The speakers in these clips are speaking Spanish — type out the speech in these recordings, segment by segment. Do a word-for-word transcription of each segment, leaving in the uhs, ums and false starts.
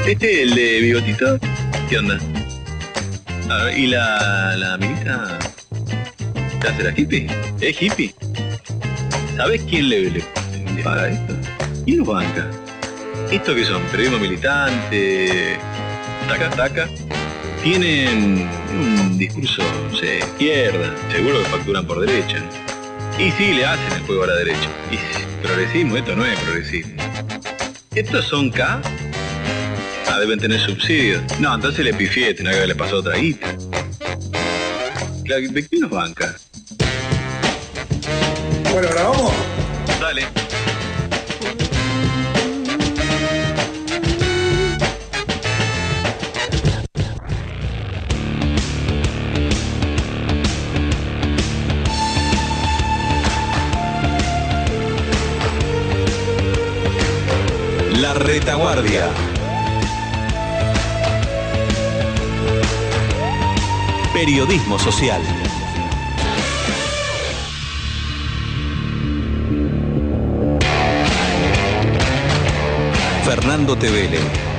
¿Este, el de bigotito? ¿Qué onda? A ver, ¿y la, la Milita? ¿Se hace la hippie? ¿Es hippie? ¿Sabés quién le, le, le paga esto? ¿Quién lo banca? ¿Esto qué son? ¿Periodismo militante? ¿Taca, taca? Tienen un discurso, no sé, izquierda. Seguro que facturan por derecha. Y sí, le hacen el juego a la derecha. Y progresismo, esto no es progresismo. ¿Estos son K? Ah, deben tener subsidios. No, entonces le pifié, tenía que haberle pasado otra guita. ¿De quién nos banca? Bueno, ¿ahora vamos? Dale. La Retaguardia. Periodismo social. Fernando Tevele,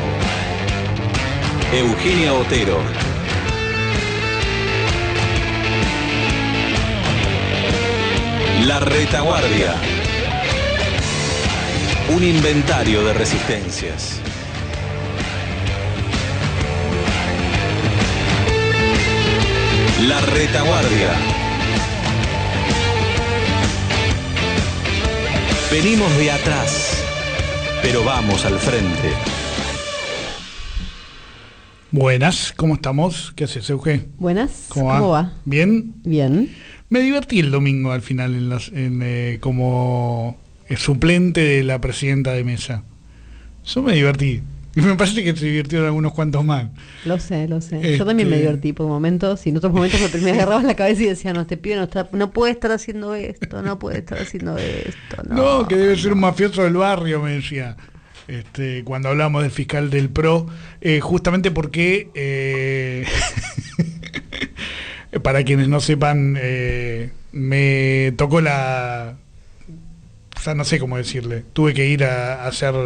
Eugenia Otero, La Retaguardia. Un inventario de resistencias. La Retaguardia. Venimos de atrás, pero vamos al frente. Buenas, ¿cómo estamos? ¿Qué haces, Euge? Buenas, ¿Cómo va? ¿Cómo va? ¿Bien? Bien. Me divertí el domingo al final en las, en, eh, como eh, suplente de la presidenta de mesa. Yo me divertí. Y me parece que se divirtieron algunos cuantos más. Lo sé, lo sé. Este... Yo también me divertí por momentos y en otros momentos me agarrabas la cabeza y decía, no, este pibe no, está, no puede estar haciendo esto, no puede estar haciendo esto. No, no que debe ser un mafioso del barrio, me decía. Este, cuando hablamos del fiscal del P R O, eh, justamente porque, eh, para quienes no sepan, eh, me tocó la... O sea, no sé cómo decirle. Tuve que ir a, a hacer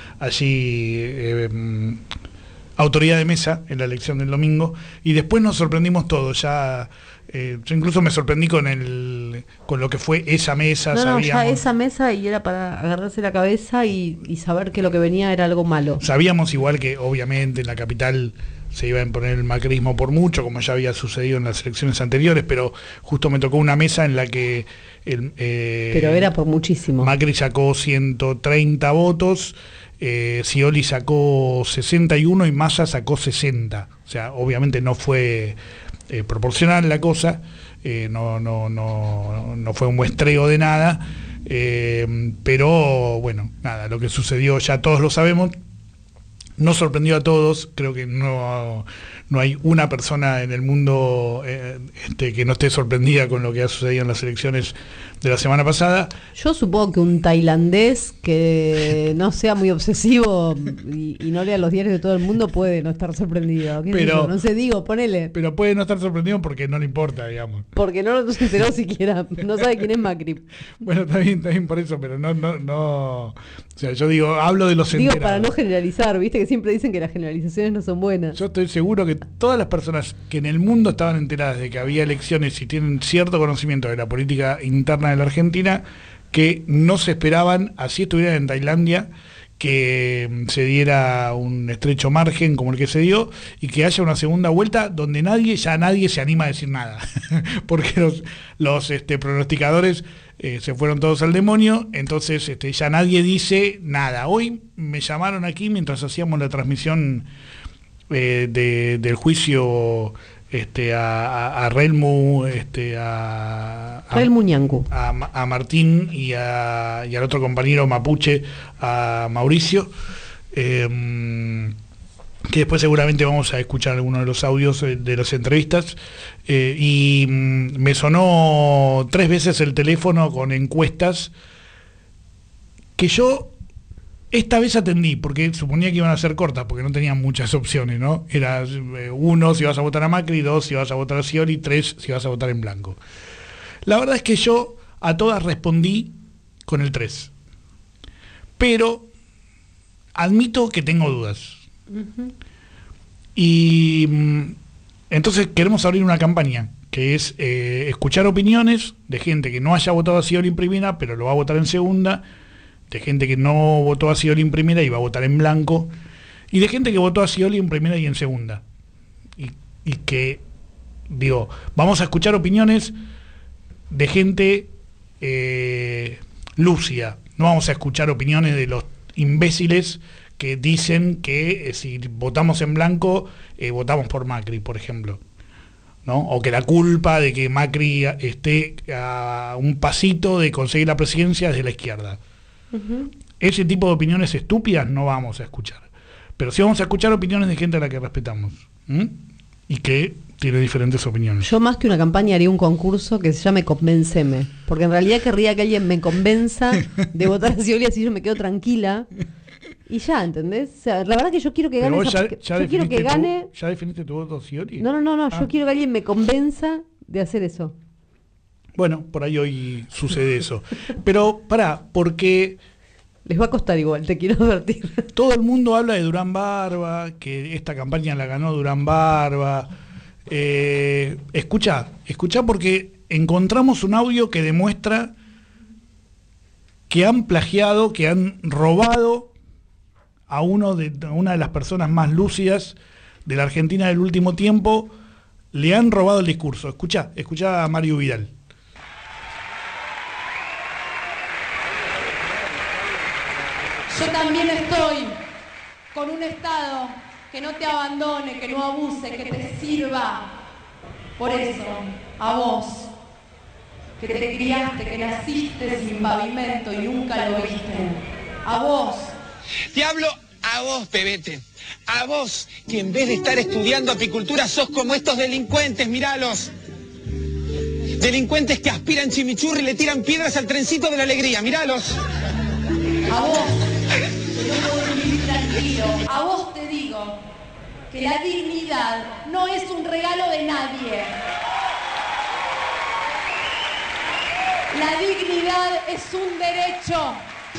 allí eh, autoridad de mesa en la elección del domingo y después nos sorprendimos todos. Ya eh, yo incluso me sorprendí con el con lo que fue esa mesa. No, sabíamos, no, ya esa mesa y era para agarrarse la cabeza y, y saber que lo que venía era algo malo. Sabíamos igual que obviamente en la capital se iba a imponer el macrismo por mucho, como ya había sucedido en las elecciones anteriores, pero justo me tocó una mesa en la que el, eh, pero era por muchísimo. Macri sacó ciento treinta votos, eh, Scioli sacó sesenta y uno y Massa sacó sesenta. O sea, obviamente no fue eh, proporcional la cosa, eh, no, no, no, no fue un muestreo de nada, eh, pero bueno, nada, lo que sucedió ya todos lo sabemos. Nos sorprendió a todos, creo que no, no hay una persona en el mundo eh, este, que no esté sorprendida con lo que ha sucedido en las elecciones de la semana pasada. Yo supongo que un tailandés que no sea muy obsesivo y, y no lea los diarios de todo el mundo puede no estar sorprendido. ¿Qué pero, sé yo? No sé, digo, ponele. Pero puede no estar sorprendido porque no le importa, digamos. Porque no se enteró siquiera, no sabe quién es Macri. Bueno, está bien, está bien por eso, pero no, no, no. O sea, yo digo, hablo de los enterados. Digo, para no generalizar, viste que siempre dicen que las generalizaciones no son buenas. Yo estoy seguro que todas las personas que en el mundo estaban enteradas de que había elecciones y tienen cierto conocimiento de la política interna de la Argentina, que no se esperaban, así estuvieran en Tailandia, que se diera un estrecho margen como el que se dio y que haya una segunda vuelta donde nadie, ya nadie se anima a decir nada, porque los, los este, pronosticadores eh, se fueron todos al demonio, entonces este, ya nadie dice nada. Hoy me llamaron aquí mientras hacíamos la transmisión eh, de, del juicio este, a, a, a Relmu, este, a, a, Relmu Ñangu. a, a Martín y, a, y al otro compañero mapuche, a Mauricio, eh, que después seguramente vamos a escuchar algunos de los audios de las entrevistas, eh, y mm, me sonó tres veces el teléfono con encuestas que yo esta vez atendí, porque suponía que iban a ser cortas, porque no tenían muchas opciones, ¿no? Era eh, uno si vas a votar a Macri, dos si vas a votar a Scioli, tres si vas a votar en blanco. La verdad es que yo a todas respondí con el tres. Pero admito que tengo dudas. Uh-huh. Y mm, entonces queremos abrir una campaña que es eh, escuchar opiniones de gente que no haya votado a Scioli en primera, pero lo va a votar en segunda, de gente que no votó a Scioli en primera y va a votar en blanco, y de gente que votó a Scioli en primera y en segunda. Y, y que, digo, vamos a escuchar opiniones de gente eh, lúcida, no vamos a escuchar opiniones de los imbéciles que dicen que eh, si votamos en blanco, eh, votamos por Macri, por ejemplo, ¿no? O que la culpa de que Macri esté a un pasito de conseguir la presidencia es de la izquierda. Uh-huh. Ese tipo de opiniones estúpidas no vamos a escuchar. Pero sí vamos a escuchar opiniones de gente a la que respetamos. ¿Mm? Y que tiene diferentes opiniones. Yo más que una campaña haría un concurso que se llame Convénceme. Porque en realidad querría que alguien me convenza de votar a Scioli, así yo me quedo tranquila. Y ya, ¿entendés? O sea, la verdad que yo quiero que gane. Pero vos esa, ya, ya yo quiero que tu, gane. ¿Ya definiste tu voto Scioli? No, no, no, no. Ah. Yo quiero que alguien me convenza de hacer eso. Bueno, por ahí hoy sucede eso. Pero, pará, porque les va a costar igual, te quiero advertir. Todo el mundo habla de Durán Barba, que esta campaña la ganó Durán Barba. Eh, escucha, escucha porque encontramos un audio que demuestra que han plagiado, que han robado a, uno de, a una de las personas más lúcidas de la Argentina del último tiempo. Le han robado el discurso. Escucha, escucha a Mario Vidal. Yo también estoy con un Estado que no te abandone, que no abuse, que te sirva. Por eso, a vos, que te criaste, que naciste sin pavimento y nunca lo viste. A vos. Te hablo a vos, pebete. A vos, que en vez de estar estudiando apicultura sos como estos delincuentes, míralos. Delincuentes que aspiran chimichurri y le tiran piedras al trencito de la alegría, míralos. A vos, que no podés vivir tranquilo. A vos te digo que la dignidad no es un regalo de nadie. La dignidad es un derecho.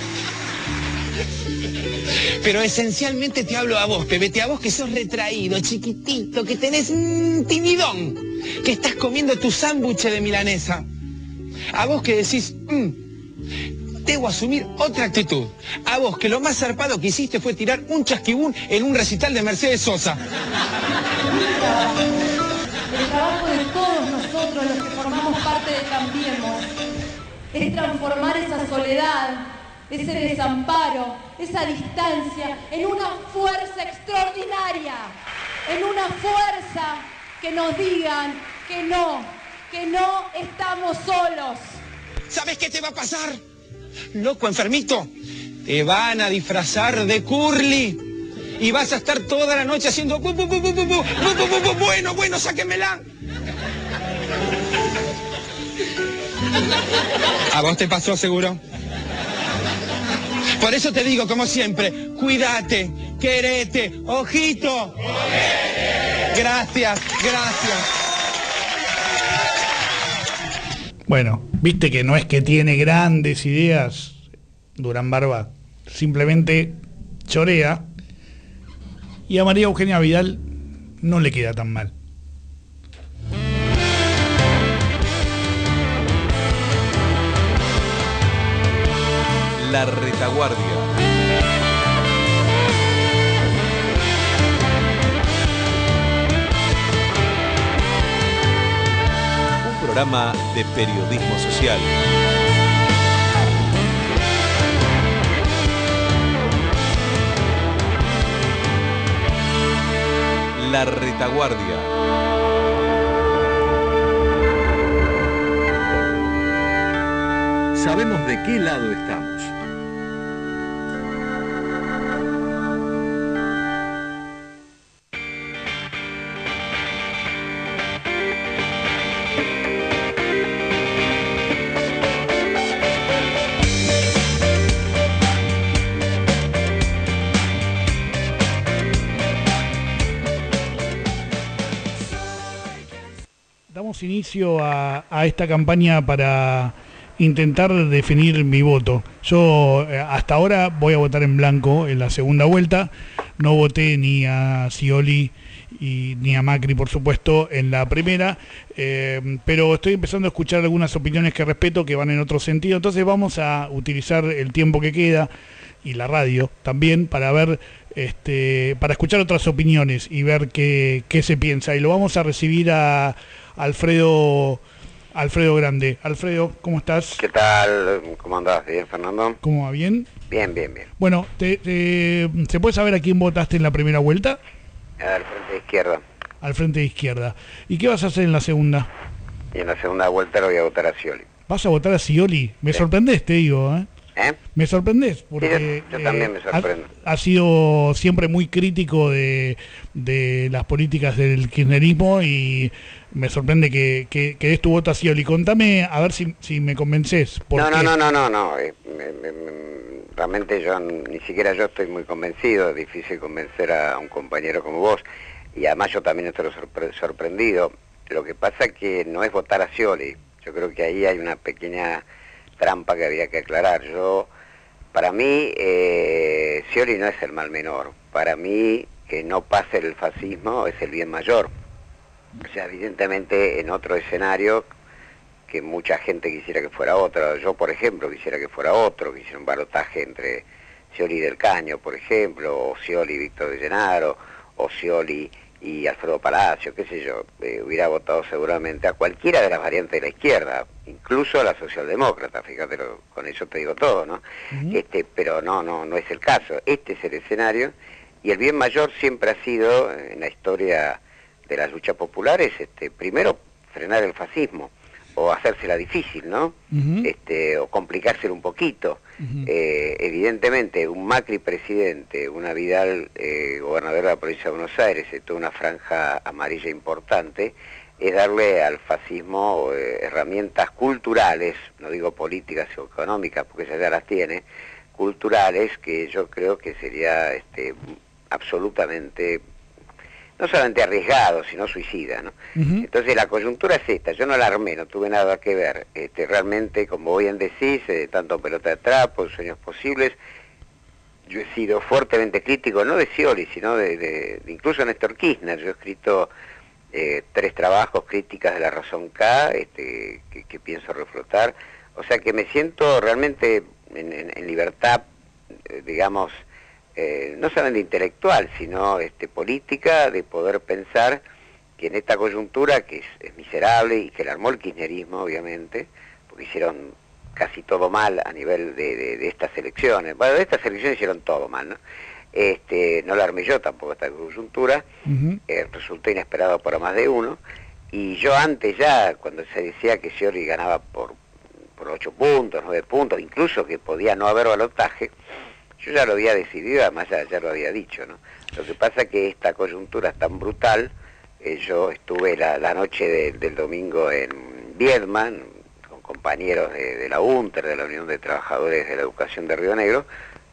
Pero esencialmente te hablo a vos, pebete, a vos que sos retraído, chiquitito, que tenés un timidón, que estás comiendo tu sándwich de milanesa. A vos que decís, mmm, debo asumir otra actitud. A vos que lo más zarpado que hiciste fue tirar un chasquibún en un recital de Mercedes Sosa. El trabajo de todos nosotros, los que formamos parte de Cambiemos, es transformar esa soledad, ese desamparo, esa distancia, en una fuerza extraordinaria, en una fuerza que nos digan que no, que no estamos solos. ¿Sabes qué te va a pasar? Loco, enfermito, te van a disfrazar de curly y vas a estar toda la noche haciendo bu, bu, bu, bu, bu, bu, bu, bu, bu, bu, bueno, bueno, sáquenmela. ¿A vos te pasó seguro? Por eso te digo, como siempre, cuídate, querete, ojito. Gracias, gracias. Bueno, viste que no es que tiene grandes ideas Durán Barba, simplemente chorea, y a María Eugenia Vidal no le queda tan mal. La Retaguardia. Un programa de periodismo social. La Retaguardia. Sabemos de qué lado estamos. Damos inicio a, a esta campaña para intentar definir mi voto. Yo eh, hasta ahora voy a votar en blanco en la segunda vuelta. no voté ni a Scioli y ni a Macri, por supuesto, en la primera, eh, pero estoy empezando a escuchar algunas opiniones que respeto que van en otro sentido, entonces vamos a utilizar el tiempo que queda y la radio también para ver, este, para escuchar otras opiniones y ver qué, qué se piensa, y lo vamos a recibir a Alfredo Alfredo Grande. Alfredo, ¿cómo estás? ¿Qué tal? ¿Cómo andás? ¿Bien, Fernando? ¿Cómo va? ¿Bien? Bien, bien, bien. Bueno, te, te, ¿se puede saber a quién votaste en la primera vuelta? Al frente de izquierda. Al frente de izquierda. ¿Y qué vas a hacer en la segunda? Y en la segunda vuelta lo voy a votar a Scioli. ¿Vas a votar a Scioli? Me sí. sorprendés, te digo, ¿eh? ¿Eh? Me sorprendés, porque sí, yo, yo también me sorprendo. Ha, ha sido siempre muy crítico de, de las políticas del kirchnerismo y me sorprende que, que, que des tu voto a Scioli. Contame, a ver si, si me convencés. No, no, no, no, no, no. Eh, me, me, me, realmente yo, ni siquiera yo estoy muy convencido. Es difícil convencer a un compañero como vos. Y además yo también estoy sorpre sorprendido. Lo que pasa que no es votar a Scioli. Yo creo que ahí hay una pequeña trampa que había que aclarar. Yo, para mí, eh, Scioli no es el mal menor. Para mí, que no pase el fascismo es el bien mayor. O sea, evidentemente en otro escenario que mucha gente quisiera que fuera otro. Yo, por ejemplo, quisiera que fuera otro, quisiera un balotaje entre Scioli y Del Caño, por ejemplo, o Scioli y Víctor de Llenaro, o Scioli y Alfredo Palacio, qué sé yo, eh, hubiera votado seguramente a cualquiera de las variantes de la izquierda, incluso a la socialdemócrata, fíjate, lo, con eso te digo todo, ¿no? Uh-huh. este, pero no, no, no es el caso. Este es el escenario, y el bien mayor siempre ha sido, en la historia de las luchas populares, este, primero frenar el fascismo, o hacérsela difícil, ¿no? Uh-huh. este, o complicársela un poquito. Uh-huh. eh, evidentemente, un Macri presidente, una Vidal eh, gobernadora de la provincia de Buenos Aires, y toda una franja amarilla importante, es darle al fascismo eh, herramientas culturales, no digo políticas o económicas, porque ella ya las tiene, culturales, que yo creo que sería este, absolutamente, no solamente arriesgado, sino suicida, ¿no? Uh-huh. Entonces la coyuntura es esta, yo no la armé, no tuve nada que ver, este, realmente, como bien decís, eh, tanto pelota de trapo, sueños posibles, yo he sido fuertemente crítico, no de Scioli, sino de, de, de incluso Néstor Kirchner. Yo he escrito eh, tres trabajos, críticas de la razón K, este, que, que pienso reflotar, o sea que me siento realmente en, en, en libertad, eh, digamos, Eh, no solamente intelectual, sino este, política, de poder pensar que en esta coyuntura, que es, es miserable y que la armó el kirchnerismo, obviamente, porque hicieron casi todo mal a nivel de, de, de estas elecciones. Bueno, de estas elecciones hicieron todo mal, ¿no? Este, no la armé yo tampoco esta coyuntura, uh-huh. eh, resultó inesperado para más de uno, y yo antes ya, cuando se decía que Scioli ganaba por, por ocho puntos, nueve puntos, incluso que podía no haber balotaje, yo ya lo había decidido, además ya, ya lo había dicho, ¿no? Lo que pasa es que esta coyuntura es tan brutal, eh, yo estuve la, la noche de, del domingo en Viedma, con compañeros de, de la UNTER, de la Unión de Trabajadores de la Educación de Río Negro,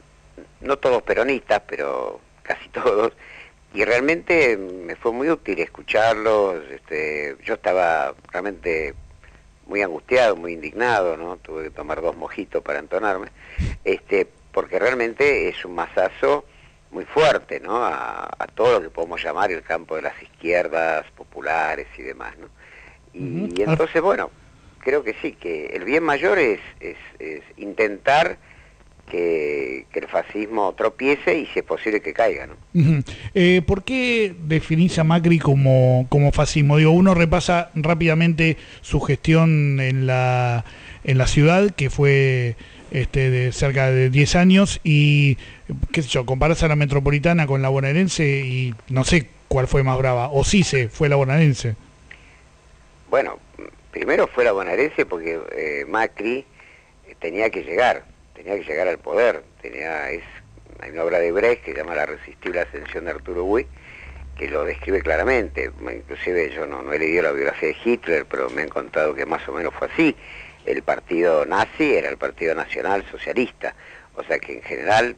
no todos peronistas, pero casi todos, y realmente me fue muy útil escucharlos. Este, yo estaba realmente muy angustiado, muy indignado, ¿no? Tuve que tomar dos mojitos para entonarme, este, porque realmente es un mazazo muy fuerte, ¿no? A, a todo lo que podemos llamar el campo de las izquierdas populares y demás, ¿no? Y, uh-huh. y entonces, bueno, creo que sí, que el bien mayor es, es, es intentar que, que el fascismo tropiece y, si es posible, que caiga, ¿no? Uh-huh. eh, ¿Por qué definís a Macri como, como fascismo? Digo, uno repasa rápidamente su gestión en la, en la ciudad, que fue este, de cerca de diez años, y, qué sé yo, comparás a la metropolitana con la bonaerense y no sé cuál fue más brava, o sí se fue la bonaerense. Bueno, primero fue la bonaerense porque eh, Macri tenía que llegar, tenía que llegar al poder, tenía, es, hay una obra de Brecht que se llama La irresistible ascensión de Arturo Huy, que lo describe claramente. Inclusive yo no, no he leído la biografía de Hitler, pero me han contado que más o menos fue así. El partido nazi era el Partido Nacional Socialista, o sea que en general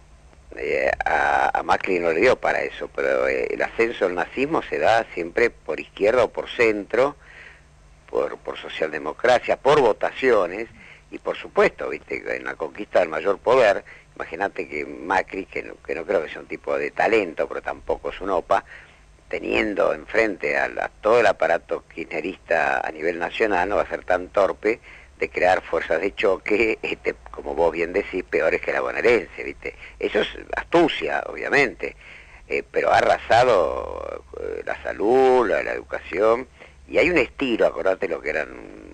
eh, a, a Macri no le dio para eso, pero eh, el ascenso al nazismo se da siempre por izquierda o por centro, por, por socialdemocracia, por votaciones, y por supuesto, viste, en la conquista del mayor poder, Imagínate que Macri, que no, que no creo que sea un tipo de talento, pero tampoco es un opa, teniendo enfrente a, la, a todo el aparato kirchnerista a nivel nacional, no va a ser tan torpe de crear fuerzas de choque, este, como vos bien decís, peores que la bonaerense, ¿viste? Eso es astucia, obviamente, eh, pero ha arrasado eh, la salud, la, la educación, y hay un estilo, acordate lo que eran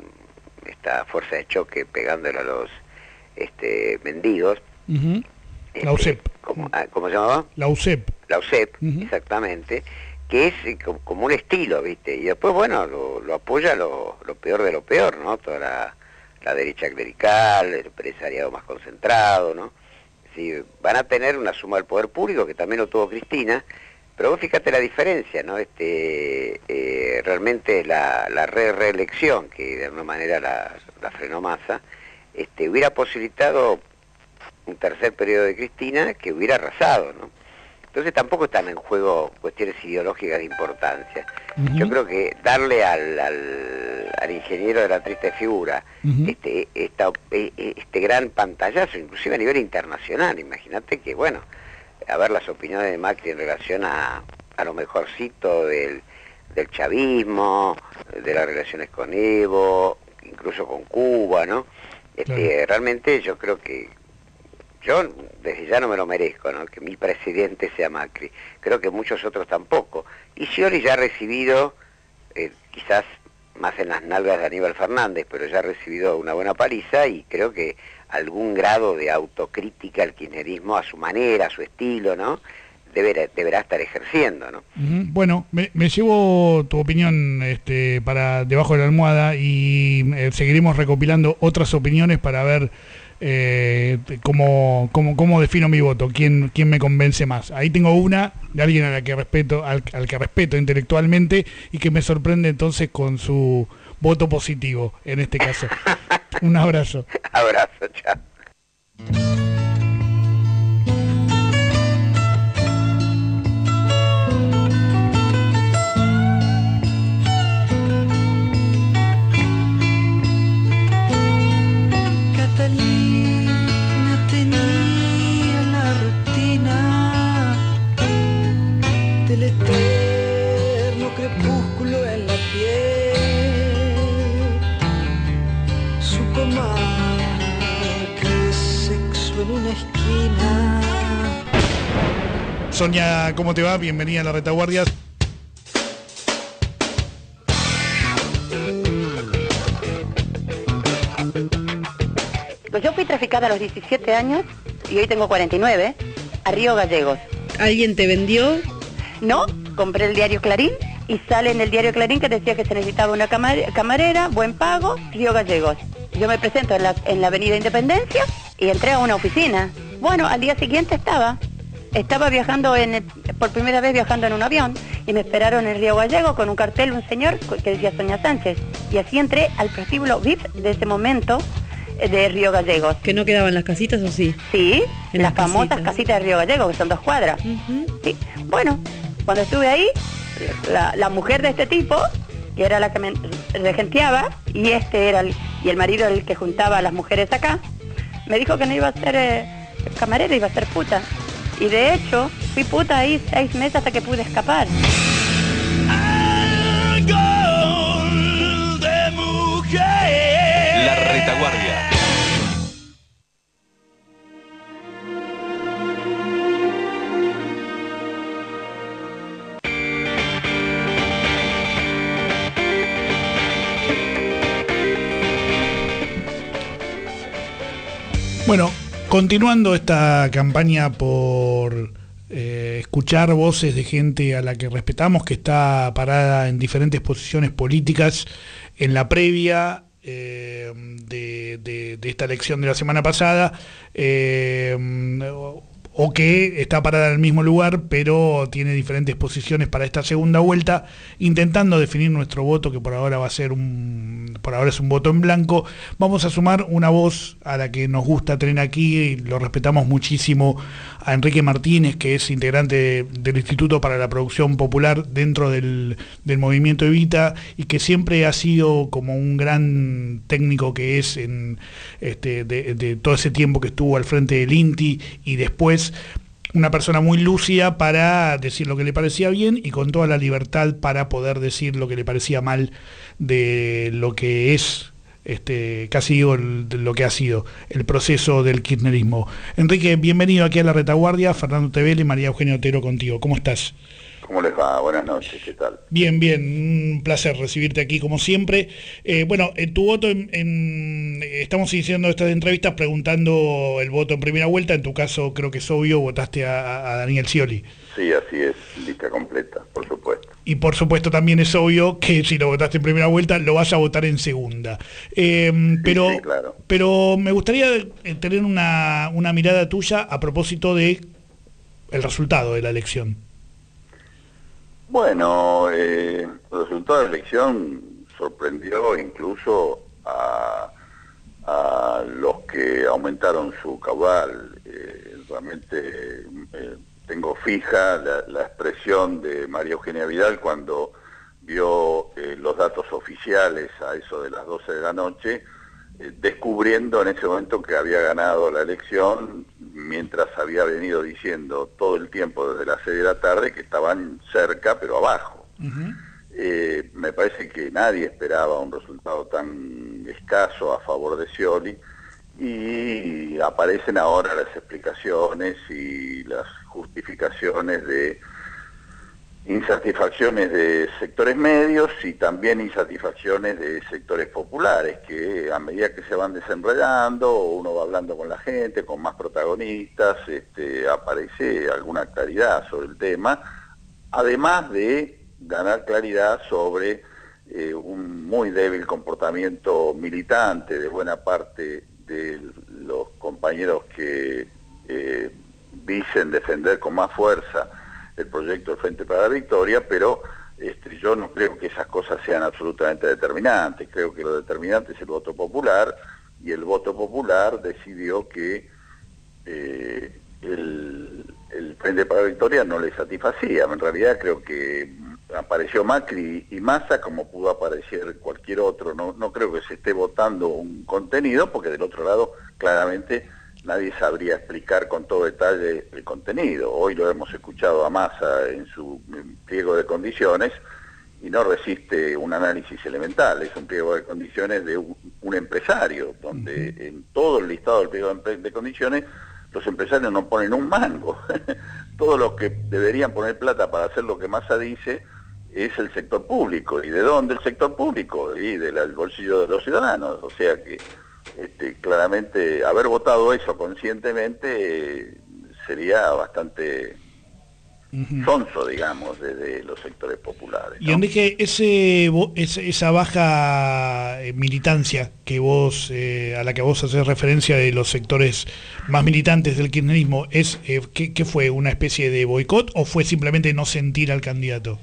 esta fuerza de choque pegándole a los este, mendigos. Uh-huh. Este, la U C E P. ¿Cómo, ¿Cómo se llamaba? La U C E P. La U C E P, uh-huh. Exactamente, que es eh, como, como un estilo, ¿viste? Y después, bueno, lo, lo apoya lo, lo peor de lo peor, ¿no? Toda la, la derecha clerical, el empresariado más concentrado, ¿no? Sí, van a tener una suma del poder público, que también lo tuvo Cristina, pero vos fíjate la diferencia, ¿no? Este, eh, realmente la, la re reelección, que de alguna manera la, la frenó Massa, este, hubiera posibilitado un tercer periodo de Cristina que hubiera arrasado, ¿no? Entonces tampoco están en juego cuestiones ideológicas de importancia. Uh-huh. Yo creo que darle al, al, al ingeniero de la triste figura uh-huh. este, esta, este gran pantallazo, inclusive a nivel internacional, imagínate que, bueno, a ver las opiniones de Macri en relación a, a lo mejorcito del, del chavismo, de las relaciones con Evo, incluso con Cuba, ¿no? Este, claro. Realmente yo creo que yo desde ya no me lo merezco, ¿no? Que mi presidente sea Macri. Creo que muchos otros tampoco. Y Scioli ya ha recibido, eh, quizás más en las nalgas de Aníbal Fernández, pero ya ha recibido una buena paliza y creo que algún grado de autocrítica al kirchnerismo a su manera, a su estilo, ¿no? Deberá, deberá estar ejerciendo, ¿no? Uh-huh. Bueno, me, me llevo tu opinión este, para debajo de la almohada y eh, seguiremos recopilando otras opiniones para ver eh, cómo, cómo, cómo defino mi voto, quién, quién me convence más. Ahí tengo una de alguien a la que respeto, al, al que respeto intelectualmente y que me sorprende entonces con su voto positivo en este caso. Un abrazo. Abrazo, chao. Del eterno crepúsculo en la piel, supo más que sexo en una esquina. Sonia, ¿cómo te va? Bienvenida a La Retaguardia. Yo fui traficada a los diecisiete años y hoy tengo cuarenta y nueve, a Río Gallegos. ¿Alguien te vendió? No, compré el diario Clarín y sale en el diario Clarín que decía que se necesitaba una camar- camarera, buen pago, Río Gallegos. Yo me presento en la, en la avenida Independencia y entré a una oficina. Bueno, al día siguiente estaba, estaba viajando, en el, por primera vez viajando en un avión y me esperaron en Río Gallegos con un cartel, un señor que decía Sonia Sánchez. Y así entré al prostíbulo V I P de ese momento de Río Gallegos. ¿Que no quedaban las casitas o sí? Sí, en las, las famosas casitas. casitas de Río Gallegos, que son dos cuadras. Uh-huh. Sí. Bueno, cuando estuve ahí, la, la mujer de este tipo, que era la que me regenteaba, y este era el, y el marido el que juntaba a las mujeres acá, me dijo que no iba a ser eh, camarera, iba a ser puta. Y de hecho, fui puta ahí seis meses hasta que pude escapar. Algo de mujer. La Retaguardia. Bueno, continuando esta campaña por eh, escuchar voces de gente a la que respetamos, que está parada en diferentes posiciones políticas en la previa eh, de, de, de esta elección de la semana pasada, eh, o que está parada en el mismo lugar, pero tiene diferentes posiciones para esta segunda vuelta, intentando definir nuestro voto, que por ahora va a ser un, por ahora es un voto en blanco. Vamos a sumar una voz a la que nos gusta tener aquí, y lo respetamos muchísimo, a Enrique Martínez, que es integrante de, del Instituto para la Producción Popular dentro del, del movimiento Evita, y que siempre ha sido como un gran técnico que es en este, de, de todo ese tiempo que estuvo al frente del INTI, y después una persona muy lúcida para decir lo que le parecía bien y con toda la libertad para poder decir lo que le parecía mal de lo que es, este, casi digo, el, de lo que ha sido el proceso del kirchnerismo. Enrique, bienvenido aquí a La Retaguardia. Fernando Tevele y María Eugenia Otero contigo. ¿Cómo estás? ¿Cómo les va? Buenas noches, ¿qué tal? Bien, bien, un placer recibirte aquí como siempre. Eh, bueno, en tu voto, en, en, estamos iniciando estas entrevistas preguntando el voto en primera vuelta. En tu caso, creo que es obvio, votaste a, a Daniel Scioli. Sí, así es, lista completa, por supuesto. Y por supuesto también es obvio que si lo votaste en primera vuelta, lo vas a votar en segunda. Eh, sí, pero, sí, claro. pero me gustaría tener una, una mirada tuya a propósito de el resultado de la elección. Bueno, eh, el resultado de la elección sorprendió incluso a, a los que aumentaron su caudal. Eh, realmente eh, tengo fija la, la expresión de María Eugenia Vidal cuando vio eh, los datos oficiales a eso de las doce de la noche, eh, descubriendo en ese momento que había ganado la elección, mientras había venido diciendo todo el tiempo desde las seis de la tarde que estaban cerca pero abajo. Uh-huh. Eh, me parece que nadie esperaba un resultado tan escaso a favor de Scioli, y aparecen ahora las explicaciones y las justificaciones de insatisfacciones de sectores medios y también insatisfacciones de sectores populares, que a medida que se van desenredando, uno va hablando con la gente, con más protagonistas, este, aparece alguna claridad sobre el tema, además de ganar claridad sobre eh, un muy débil comportamiento militante de buena parte de los compañeros que eh, dicen defender con más fuerza el proyecto del Frente para la Victoria, pero este, yo no creo que esas cosas sean absolutamente determinantes. Creo que lo determinante es el voto popular, y el voto popular decidió que eh, el, el Frente para la Victoria no le satisfacía. En realidad creo que apareció Macri y Massa como pudo aparecer cualquier otro. No, no creo que se esté votando un contenido, porque del otro lado claramente nadie sabría explicar con todo detalle el contenido. Hoy lo hemos escuchado a Massa en su pliego de condiciones y no resiste un análisis elemental. Es un pliego de condiciones de un, un empresario, donde uh-huh. en todo el listado del pliego de condiciones los empresarios no ponen un mango. Todos los que deberían poner plata para hacer lo que Massa dice es el sector público. ¿Y de dónde el sector público? Y del bolsillo de los ciudadanos. O sea que Este, claramente haber votado eso conscientemente eh, sería bastante uh-huh. sonso, digamos, desde los sectores populares, ¿no? Y Enrique, ese, ese, esa baja militancia que vos eh, a la que vos haces referencia de los sectores más militantes del kirchnerismo, es eh, ¿qué, ¿qué fue? ¿Una especie de boicot o fue simplemente no sentir al candidato?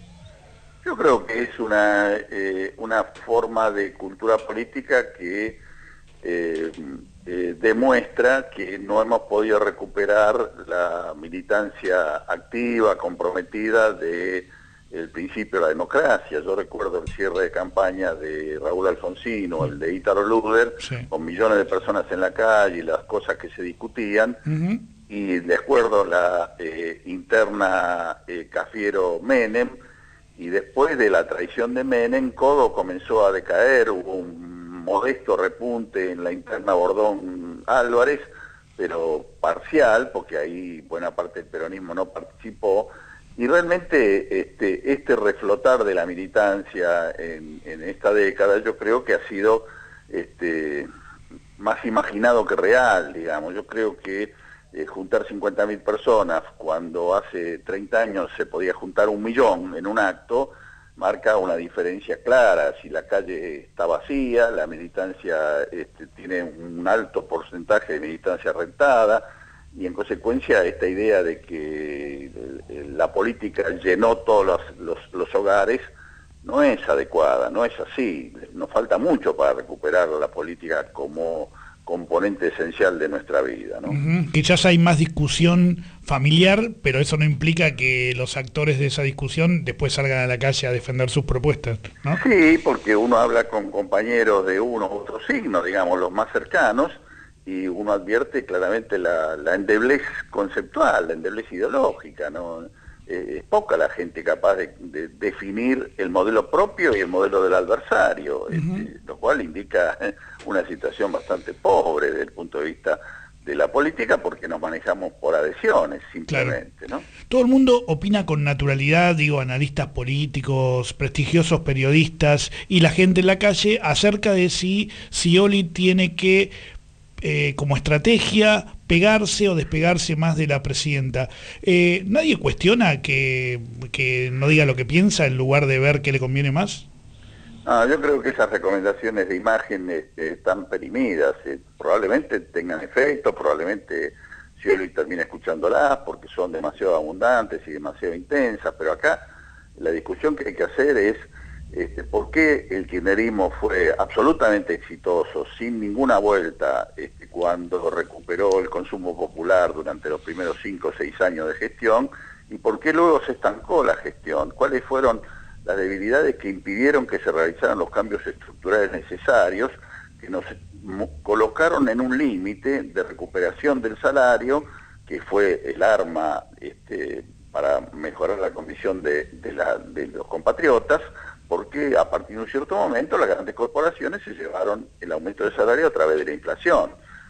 Yo creo que es una, eh, una forma de cultura política que Eh, eh, demuestra que no hemos podido recuperar la militancia activa, comprometida de el principio de la democracia. Yo recuerdo el cierre de campaña de Raúl Alfonsín o el de Ítalo Luder, sí. con millones de personas en la calle y las cosas que se discutían, uh-huh. y de acuerdo la eh, interna eh, Cafiero-Menem, y después de la traición de Menem, Codo comenzó a decaer, hubo un modesto repunte en la interna Bordón-Álvarez, pero parcial, porque ahí buena parte del peronismo no participó, y realmente este, este reflotar de la militancia en, en esta década yo creo que ha sido este, más imaginado que real, digamos. Yo creo que eh, juntar cincuenta mil personas cuando hace treinta años se podía juntar un millón en un acto, marca una diferencia clara. Si la calle está vacía, la militancia este, tiene un alto porcentaje de militancia rentada, y en consecuencia esta idea de que la política llenó todos los, los, los hogares no es adecuada, no es así. Nos falta mucho para recuperar la política como componente esencial de nuestra vida, ¿no? Uh-huh. Quizás hay más discusión familiar, pero eso no implica que los actores de esa discusión después salgan a la calle a defender sus propuestas, ¿no? Sí, porque uno habla con compañeros de uno u otro signo, digamos, los más cercanos, y uno advierte claramente la, la endeblez conceptual, la endeblez ideológica, ¿no? Eh, es poca la gente capaz de, de definir el modelo propio y el modelo del adversario, uh-huh. este, lo cual indica una situación bastante pobre desde el punto de vista de la política, porque nos manejamos por adhesiones, simplemente, claro. ¿no? Todo el mundo opina con naturalidad, digo, analistas políticos, prestigiosos periodistas y la gente en la calle, acerca de si Scioli tiene que, eh, como estrategia, pegarse o despegarse más de la presidenta. Eh, ¿Nadie cuestiona que, que no diga lo que piensa en lugar de ver qué le conviene más? Ah, yo creo que esas recomendaciones de imagen eh, están perimidas, eh, probablemente tengan efecto, probablemente Scioli termine escuchándolas porque son demasiado abundantes y demasiado intensas, pero acá la discusión que hay que hacer es este, por qué el kirchnerismo fue absolutamente exitoso, sin ninguna vuelta, este, cuando recuperó el consumo popular durante los primeros cinco o seis años de gestión, y por qué luego se estancó la gestión, cuáles fueron las debilidades que impidieron que se realizaran los cambios estructurales necesarios, que nos colocaron en un límite de recuperación del salario, que fue el arma este, para mejorar la condición de, de, la, de los compatriotas, porque a partir de un cierto momento las grandes corporaciones se llevaron el aumento del salario a través de la inflación,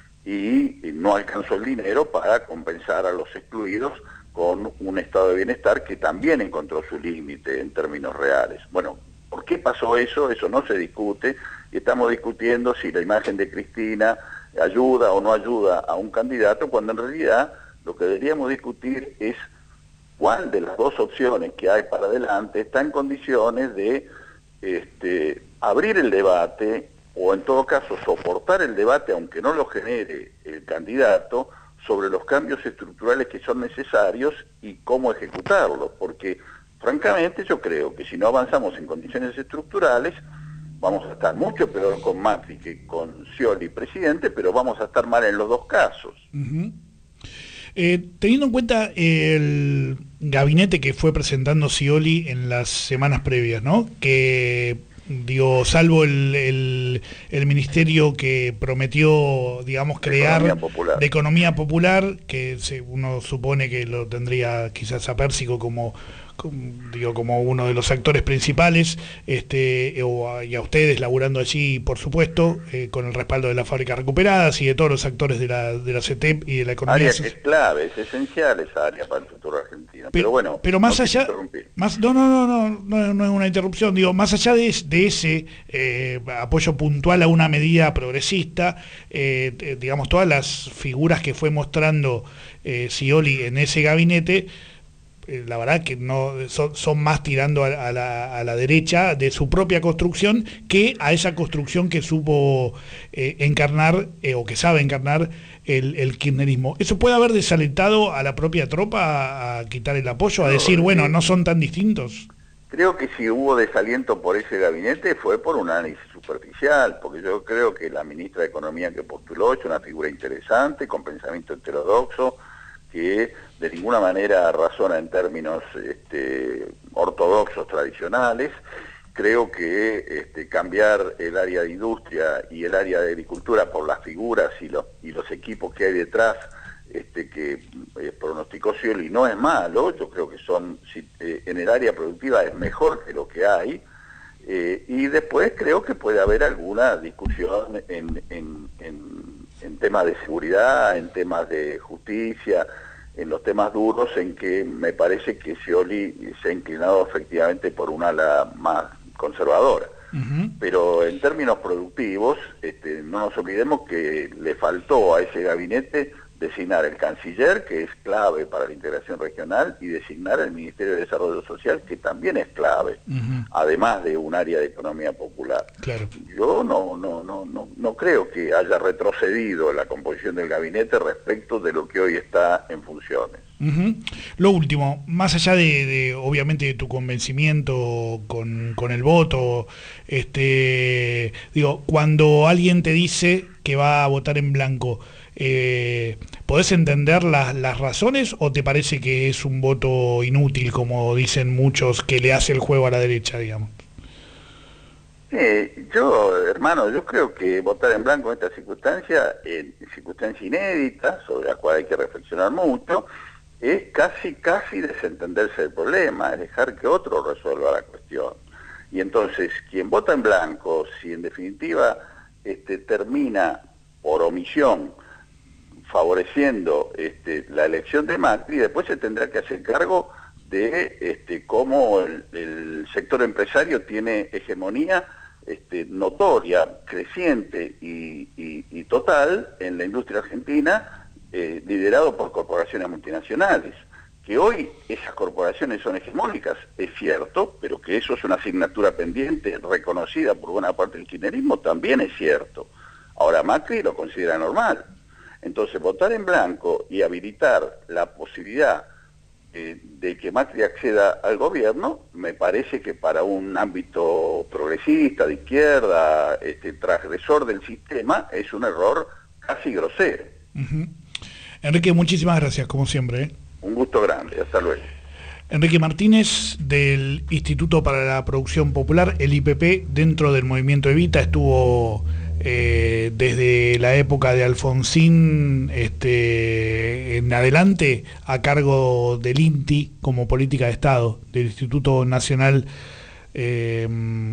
y no alcanzó el dinero para compensar a los excluidos con un estado de bienestar que también encontró su límite en términos reales. Bueno, ¿por qué pasó eso? Eso no se discute, y estamos discutiendo si la imagen de Cristina ayuda o no ayuda a un candidato, cuando en realidad lo que deberíamos discutir es cuál de las dos opciones que hay para adelante está en condiciones de este, abrir el debate, o en todo caso soportar el debate, aunque no lo genere el candidato, sobre los cambios estructurales que son necesarios y cómo ejecutarlos, porque francamente yo creo que si no avanzamos en condiciones estructurales vamos a estar mucho peor con Macri que con Scioli presidente, pero vamos a estar mal en los dos casos. Uh-huh. Eh, teniendo en cuenta el gabinete que fue presentando Scioli en las semanas previas, ¿no? Que digo, salvo el, el, el ministerio que prometió, digamos, crear de economía, de economía popular, que se, uno supone que lo tendría quizás a Pérsico como, como digo, como uno de los actores principales, este, o a, y a ustedes laburando allí, por supuesto, eh, con el respaldo de las fábricas recuperadas y de todos los actores de la, de la C E T E P y de la economía. Área que es clave, es esencial esa área para el futuro argentino. Pero, pero bueno, pero más no allá, más, no, no, no, no, no, no es una interrupción, digo, más allá de, de ese eh, apoyo puntual a una medida progresista, eh, digamos, todas las figuras que fue mostrando eh, Scioli en ese gabinete, la verdad que no son, son más tirando a, a, la, a la derecha de su propia construcción que a esa construcción que supo eh, encarnar eh, o que sabe encarnar el, el kirchnerismo. ¿Eso puede haber desalentado a la propia tropa a, a quitar el apoyo, a decir, bueno, no son tan distintos? Creo que si hubo desaliento por ese gabinete fue por un análisis superficial, porque yo creo que la ministra de Economía que postuló es una figura interesante, con pensamiento heterodoxo, que de ninguna manera razona en términos este, ortodoxos tradicionales. Creo que este, cambiar el área de industria y el área de agricultura por las figuras y los, y los equipos que hay detrás este, que eh, pronosticó Scioli no es malo. Yo creo que son si, eh, en el área productiva es mejor que lo que hay, eh, y después creo que puede haber alguna discusión en, en, en en temas de seguridad, en temas de justicia, en los temas duros, en que me parece que Scioli se ha inclinado efectivamente por un ala más conservadora. Uh-huh. Pero en términos productivos, este, no nos olvidemos que le faltó a ese gabinete designar el canciller, que es clave para la integración regional, y designar el Ministerio de Desarrollo Social, que también es clave, uh-huh. además de un área de economía popular. Claro. Yo no, no, no, no, no creo que haya retrocedido la composición del gabinete respecto de lo que hoy está en funciones. Uh-huh. Lo último, más allá de, de obviamente de tu convencimiento con, con el voto, este, digo, cuando alguien te dice que va a votar en blanco, eh, ¿podés entender las, las razones o te parece que es un voto inútil, como dicen muchos, que le hace el juego a la derecha, digamos? Eh, yo, hermano, yo creo que votar en blanco en esta circunstancia, en circunstancia inédita, sobre la cual hay que reflexionar mucho, es casi, casi desentenderse del problema, es dejar que otro resuelva la cuestión. Y entonces, quien vota en blanco, si en definitiva este, termina por omisión favoreciendo este, la elección de Macri, después se tendrá que hacer cargo de este, cómo el, el sector empresario tiene hegemonía este, notoria, creciente y, y, y total en la industria argentina, Eh, liderado por corporaciones multinacionales, que hoy esas corporaciones son hegemónicas, es cierto, pero que eso es una asignatura pendiente reconocida por buena parte del kirchnerismo, también es cierto. Ahora Macri lo considera normal. Entonces votar en blanco y habilitar la posibilidad eh, de que Macri acceda al gobierno, me parece que para un ámbito progresista, de izquierda, este, transgresor del sistema, es un error casi grosero. Uh-huh. Enrique, muchísimas gracias, como siempre. ¿eh? Un gusto grande, hasta luego. Enrique Martínez, del Instituto para la Producción Popular, el I P P, dentro del movimiento Evita, estuvo eh, desde la época de Alfonsín este, en adelante a cargo del I N T I como política de Estado, del Instituto Nacional eh,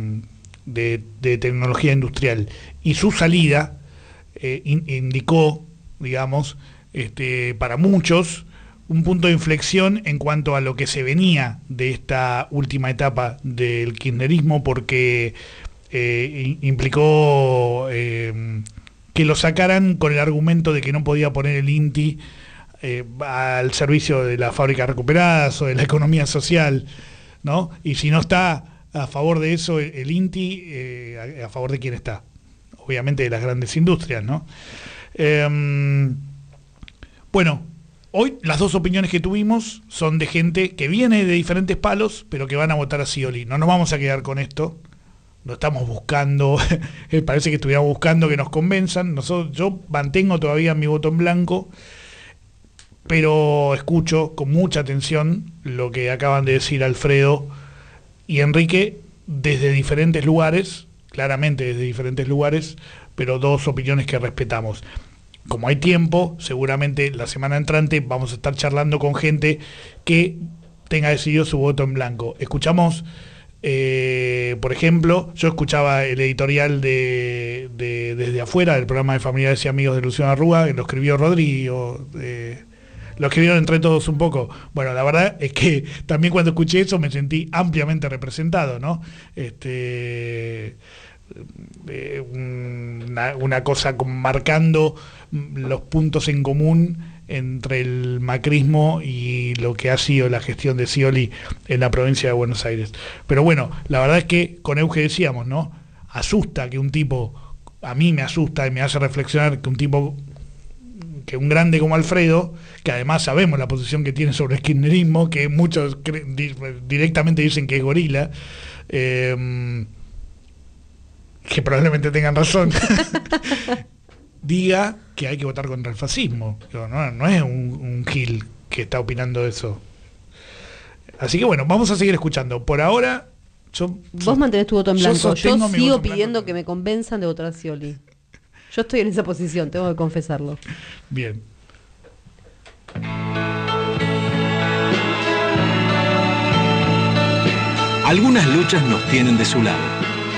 de, de Tecnología Industrial. Y su salida eh, in, indicó, digamos, Este, para muchos, un punto de inflexión en cuanto a lo que se venía de esta última etapa del kirchnerismo, porque eh, implicó eh, que lo sacaran con el argumento de que no podía poner el I N T I eh, al servicio de las fábricas recuperadas o de la economía social, ¿no? Y si no está a favor de eso el I N T I, eh, a, a favor de quién está, obviamente de las grandes industrias, ¿no? Eh, Bueno, hoy las dos opiniones que tuvimos son de gente que viene de diferentes palos, pero que van a votar a Scioli. No nos vamos a quedar con esto, no estamos buscando, parece que estuviéramos buscando que nos convenzan. Nosotros, yo mantengo todavía mi voto en blanco, pero escucho con mucha atención lo que acaban de decir Alfredo y Enrique desde diferentes lugares, claramente desde diferentes lugares, pero dos opiniones que respetamos. Como hay tiempo, seguramente la semana entrante vamos a estar charlando con gente que tenga decidido su voto en blanco. Escuchamos, eh, por ejemplo, yo escuchaba el editorial de, de Desde Afuera, del programa de Familiares y Amigos de Luciano Arruga, que lo escribió Rodrigo, eh, lo escribieron entre todos un poco. Bueno, la verdad es que también cuando escuché eso me sentí ampliamente representado, ¿no? Este... Eh, una, una cosa como marcando los puntos en común entre el macrismo y lo que ha sido la gestión de Scioli en la provincia de Buenos Aires. Pero bueno, la verdad es que con Euge decíamos, ¿no? Asusta que un tipo, a mí me asusta y me hace reflexionar que un tipo, que un grande como Alfredo, que además sabemos la posición que tiene sobre el kirchnerismo, que muchos di- directamente dicen que es gorila, eh, que probablemente tengan razón, diga que hay que votar contra el fascismo. No, no es un, un gil que está opinando eso. Así que bueno, vamos a seguir escuchando. Por ahora, yo... Vos mantenés tu voto en blanco. Yo, yo sigo pidiendo blanco. que me convenzan de votar a Scioli. Yo estoy en esa posición, tengo que confesarlo. Bien. Algunas luchas nos tienen de su lado.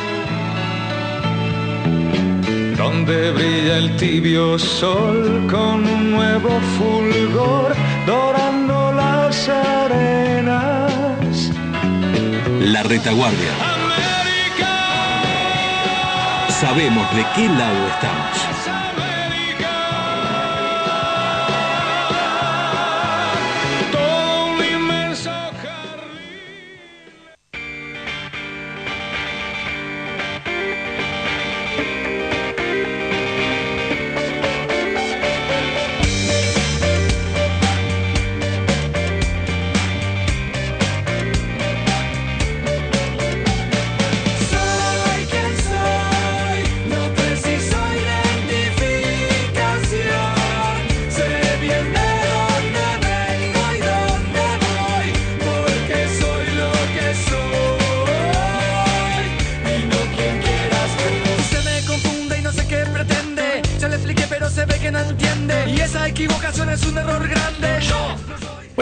Donde brilla el tibio sol con un nuevo fulgor, dorando las arenas. La retaguardia. América. Sabemos de qué lado estamos. América.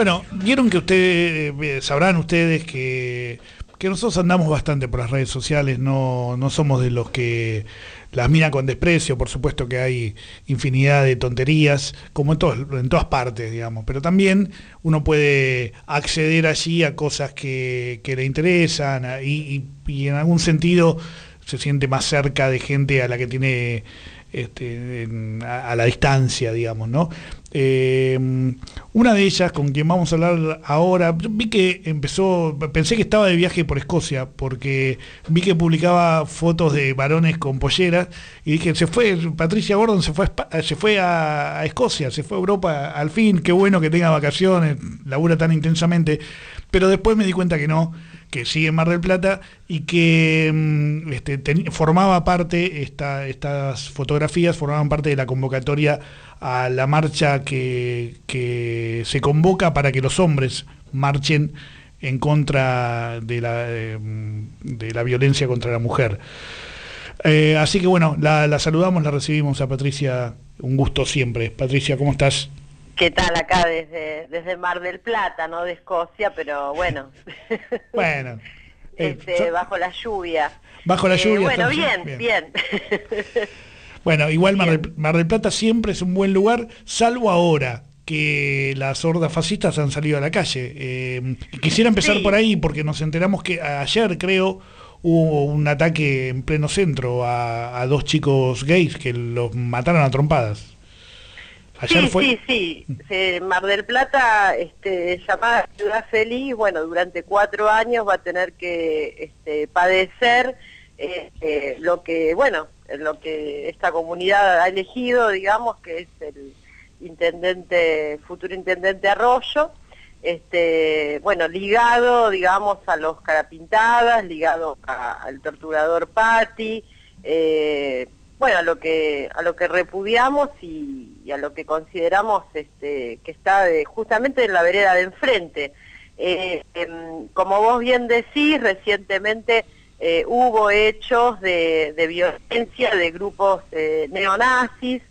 Bueno, vieron que ustedes, eh, sabrán ustedes que, que nosotros andamos bastante por las redes sociales, no, no somos de los que las miran con desprecio, por supuesto que hay infinidad de tonterías, como en, todos, en todas partes, digamos, pero también uno puede acceder allí a cosas que, que le interesan y, y, y en algún sentido se siente más cerca de gente a la que tiene este, en, a, a la distancia, digamos, ¿no? Eh, una de ellas, con quien vamos a hablar ahora, vi que empezó, pensé que estaba de viaje por Escocia, porque vi que publicaba fotos de varones con polleras, y dije, se fue, Patricia Gordon se fue a, se fue a, a Escocia, se fue a Europa, al fin, qué bueno que tenga vacaciones, labura tan intensamente, pero después me di cuenta que no, que sigue en Mar del Plata y que este, ten, formaba parte, esta, estas fotografías formaban parte de la convocatoria a la marcha que, que se convoca para que los hombres marchen en contra de la, de la violencia contra la mujer. Eh, así que bueno, la, la saludamos, la recibimos a Patricia, un gusto siempre. Patricia, ¿cómo estás? ¿Qué tal acá desde, desde Mar del Plata, no de Escocia, pero bueno. Bueno. este, eh, bajo la lluvia. Bajo la lluvia. Eh, bueno, bien, bien. bien. Bueno, igual Mar del, Mar del Plata siempre es un buen lugar, salvo ahora que las hordas fascistas han salido a la calle. Eh, quisiera empezar sí. por ahí, porque nos enteramos que ayer, creo, hubo un ataque en pleno centro a, a dos chicos gays que los mataron a trompadas. Ayer sí, fue... sí, sí, sí. Mar del Plata, este, llamada Ciudad Feliz, bueno, durante cuatro años va a tener que este, padecer este, lo que, bueno, lo que esta comunidad ha elegido, digamos, que es el intendente, futuro intendente Arroyo, este, bueno, ligado, digamos, a los Carapintadas, ligado a, al torturador Patti, eh, bueno, a lo que a lo que repudiamos y, y a lo que consideramos este, que está de, justamente en la vereda de enfrente. Eh, eh, como vos bien decís, recientemente eh, hubo hechos de, de violencia de grupos eh, neonazis.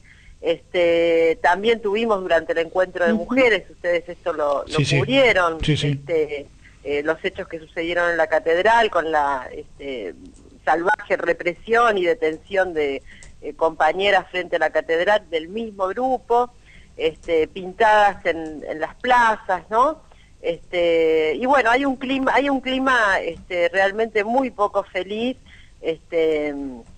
Este, también tuvimos durante el encuentro de mujeres, ustedes esto lo, lo sí, cubrieron, sí. Sí, sí. Este, eh, los hechos que sucedieron en la catedral con la este, salvaje represión y detención de eh, compañeras frente a la catedral del mismo grupo, este, pintadas en, en las plazas, ¿no? Este, y bueno, hay un clima, hay un clima este, realmente muy poco feliz, este,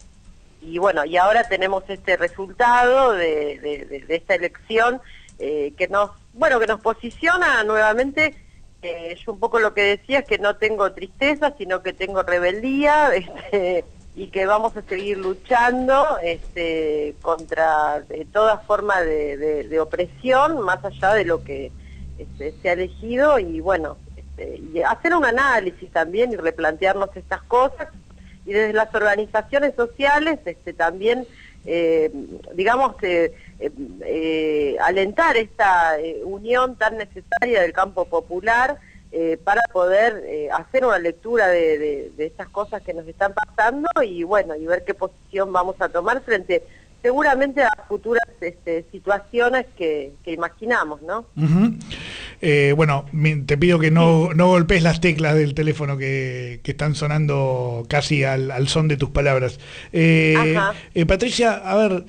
y bueno, y ahora tenemos este resultado de, de, de, de esta elección eh, que nos, bueno, que nos posiciona nuevamente. Eh, yo un poco lo que decía es que no tengo tristeza, sino que tengo rebeldía, este, y que vamos a seguir luchando este, contra de toda forma de, de, de opresión, más allá de lo que este, se ha elegido, y bueno, este, y hacer un análisis también y replantearnos estas cosas, y desde las organizaciones sociales este, también, eh, digamos, eh, eh, eh, alentar esta eh, unión tan necesaria del campo popular eh, para poder eh, hacer una lectura de, de, de estas cosas que nos están pasando y bueno, y ver qué posición vamos a tomar frente seguramente a futuras este, situaciones que, que imaginamos, ¿no? Uh-huh. Eh, bueno, te pido que no, no golpees las teclas del teléfono que, que están sonando casi al, al son de tus palabras. Eh, eh, Patricia, a ver,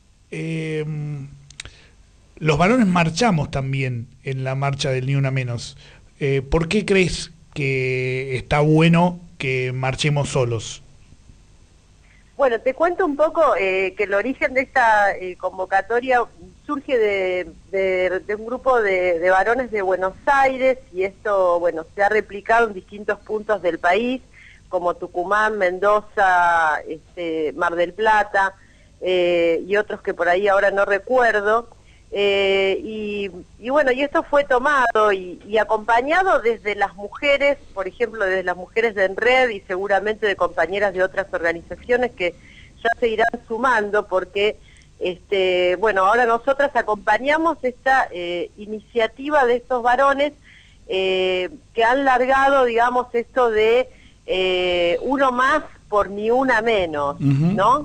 eh, los varones marchamos también en la marcha del Ni Una Menos. Eh, ¿Por qué crees que está bueno que marchemos solos? Bueno, te cuento un poco eh, que el origen de esta eh, convocatoria surge de, de, de un grupo de, de varones de Buenos Aires, y esto, bueno, se ha replicado en distintos puntos del país, como Tucumán, Mendoza, este, Mar del Plata, eh, y otros que por ahí ahora no recuerdo. Eh, y, y bueno, y esto fue tomado y, y acompañado desde las mujeres, por ejemplo, desde las mujeres de Enred y seguramente de compañeras de otras organizaciones que ya se irán sumando, porque, este, bueno, ahora nosotras acompañamos esta eh, iniciativa de estos varones eh, que han largado, digamos, esto de eh, uno más por ni una menos, uh-huh. ¿no?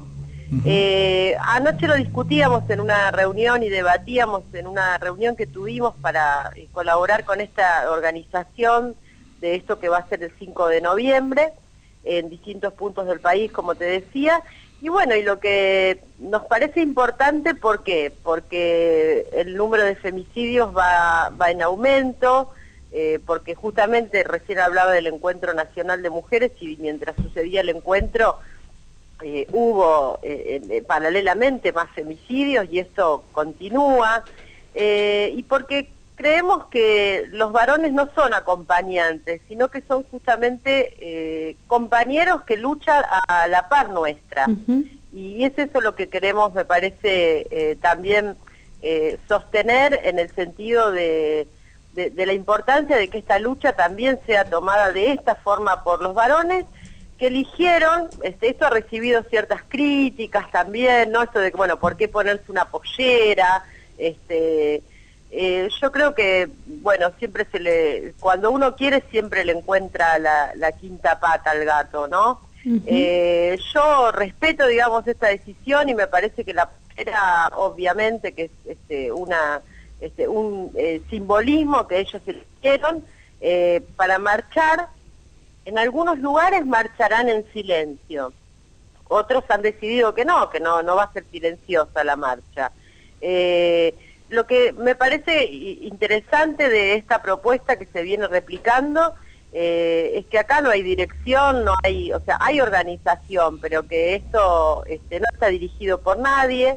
Uh-huh. Eh, anoche lo discutíamos en una reunión y debatíamos en una reunión que tuvimos para eh, colaborar con esta organización de esto que va a ser el cinco de noviembre en distintos puntos del país, como te decía. Y bueno, y lo que nos parece importante, ¿por qué? Porque el número de femicidios va, va en aumento, eh, porque justamente recién hablaba del Encuentro Nacional de Mujeres y mientras sucedía el encuentro eh, hubo eh, eh, paralelamente más femicidios y esto continúa, eh, y porque creemos que los varones no son acompañantes, sino que son justamente eh, compañeros que luchan a la par nuestra. Uh-huh. Y es eso lo que queremos, me parece, eh, también eh, sostener en el sentido de, de, de la importancia de que esta lucha también sea tomada de esta forma por los varones, que eligieron, este, esto ha recibido ciertas críticas también, ¿no? Esto de, bueno, ¿por qué ponerse una pollera? Este... Eh, yo creo que, bueno, siempre se le, cuando uno quiere siempre le encuentra la, la quinta pata al gato, ¿no? Uh-huh. eh, yo respeto, digamos, esta decisión y me parece que la era, obviamente, que es este, una, este, un eh, simbolismo que ellos eligieron eh, para marchar. En algunos lugares marcharán en silencio, otros han decidido que no, que no, no va a ser silenciosa la marcha. Eh, Lo que me parece interesante de esta propuesta que se viene replicando eh, es que acá no hay dirección, no hay, o sea, hay organización, pero que esto este, no está dirigido por nadie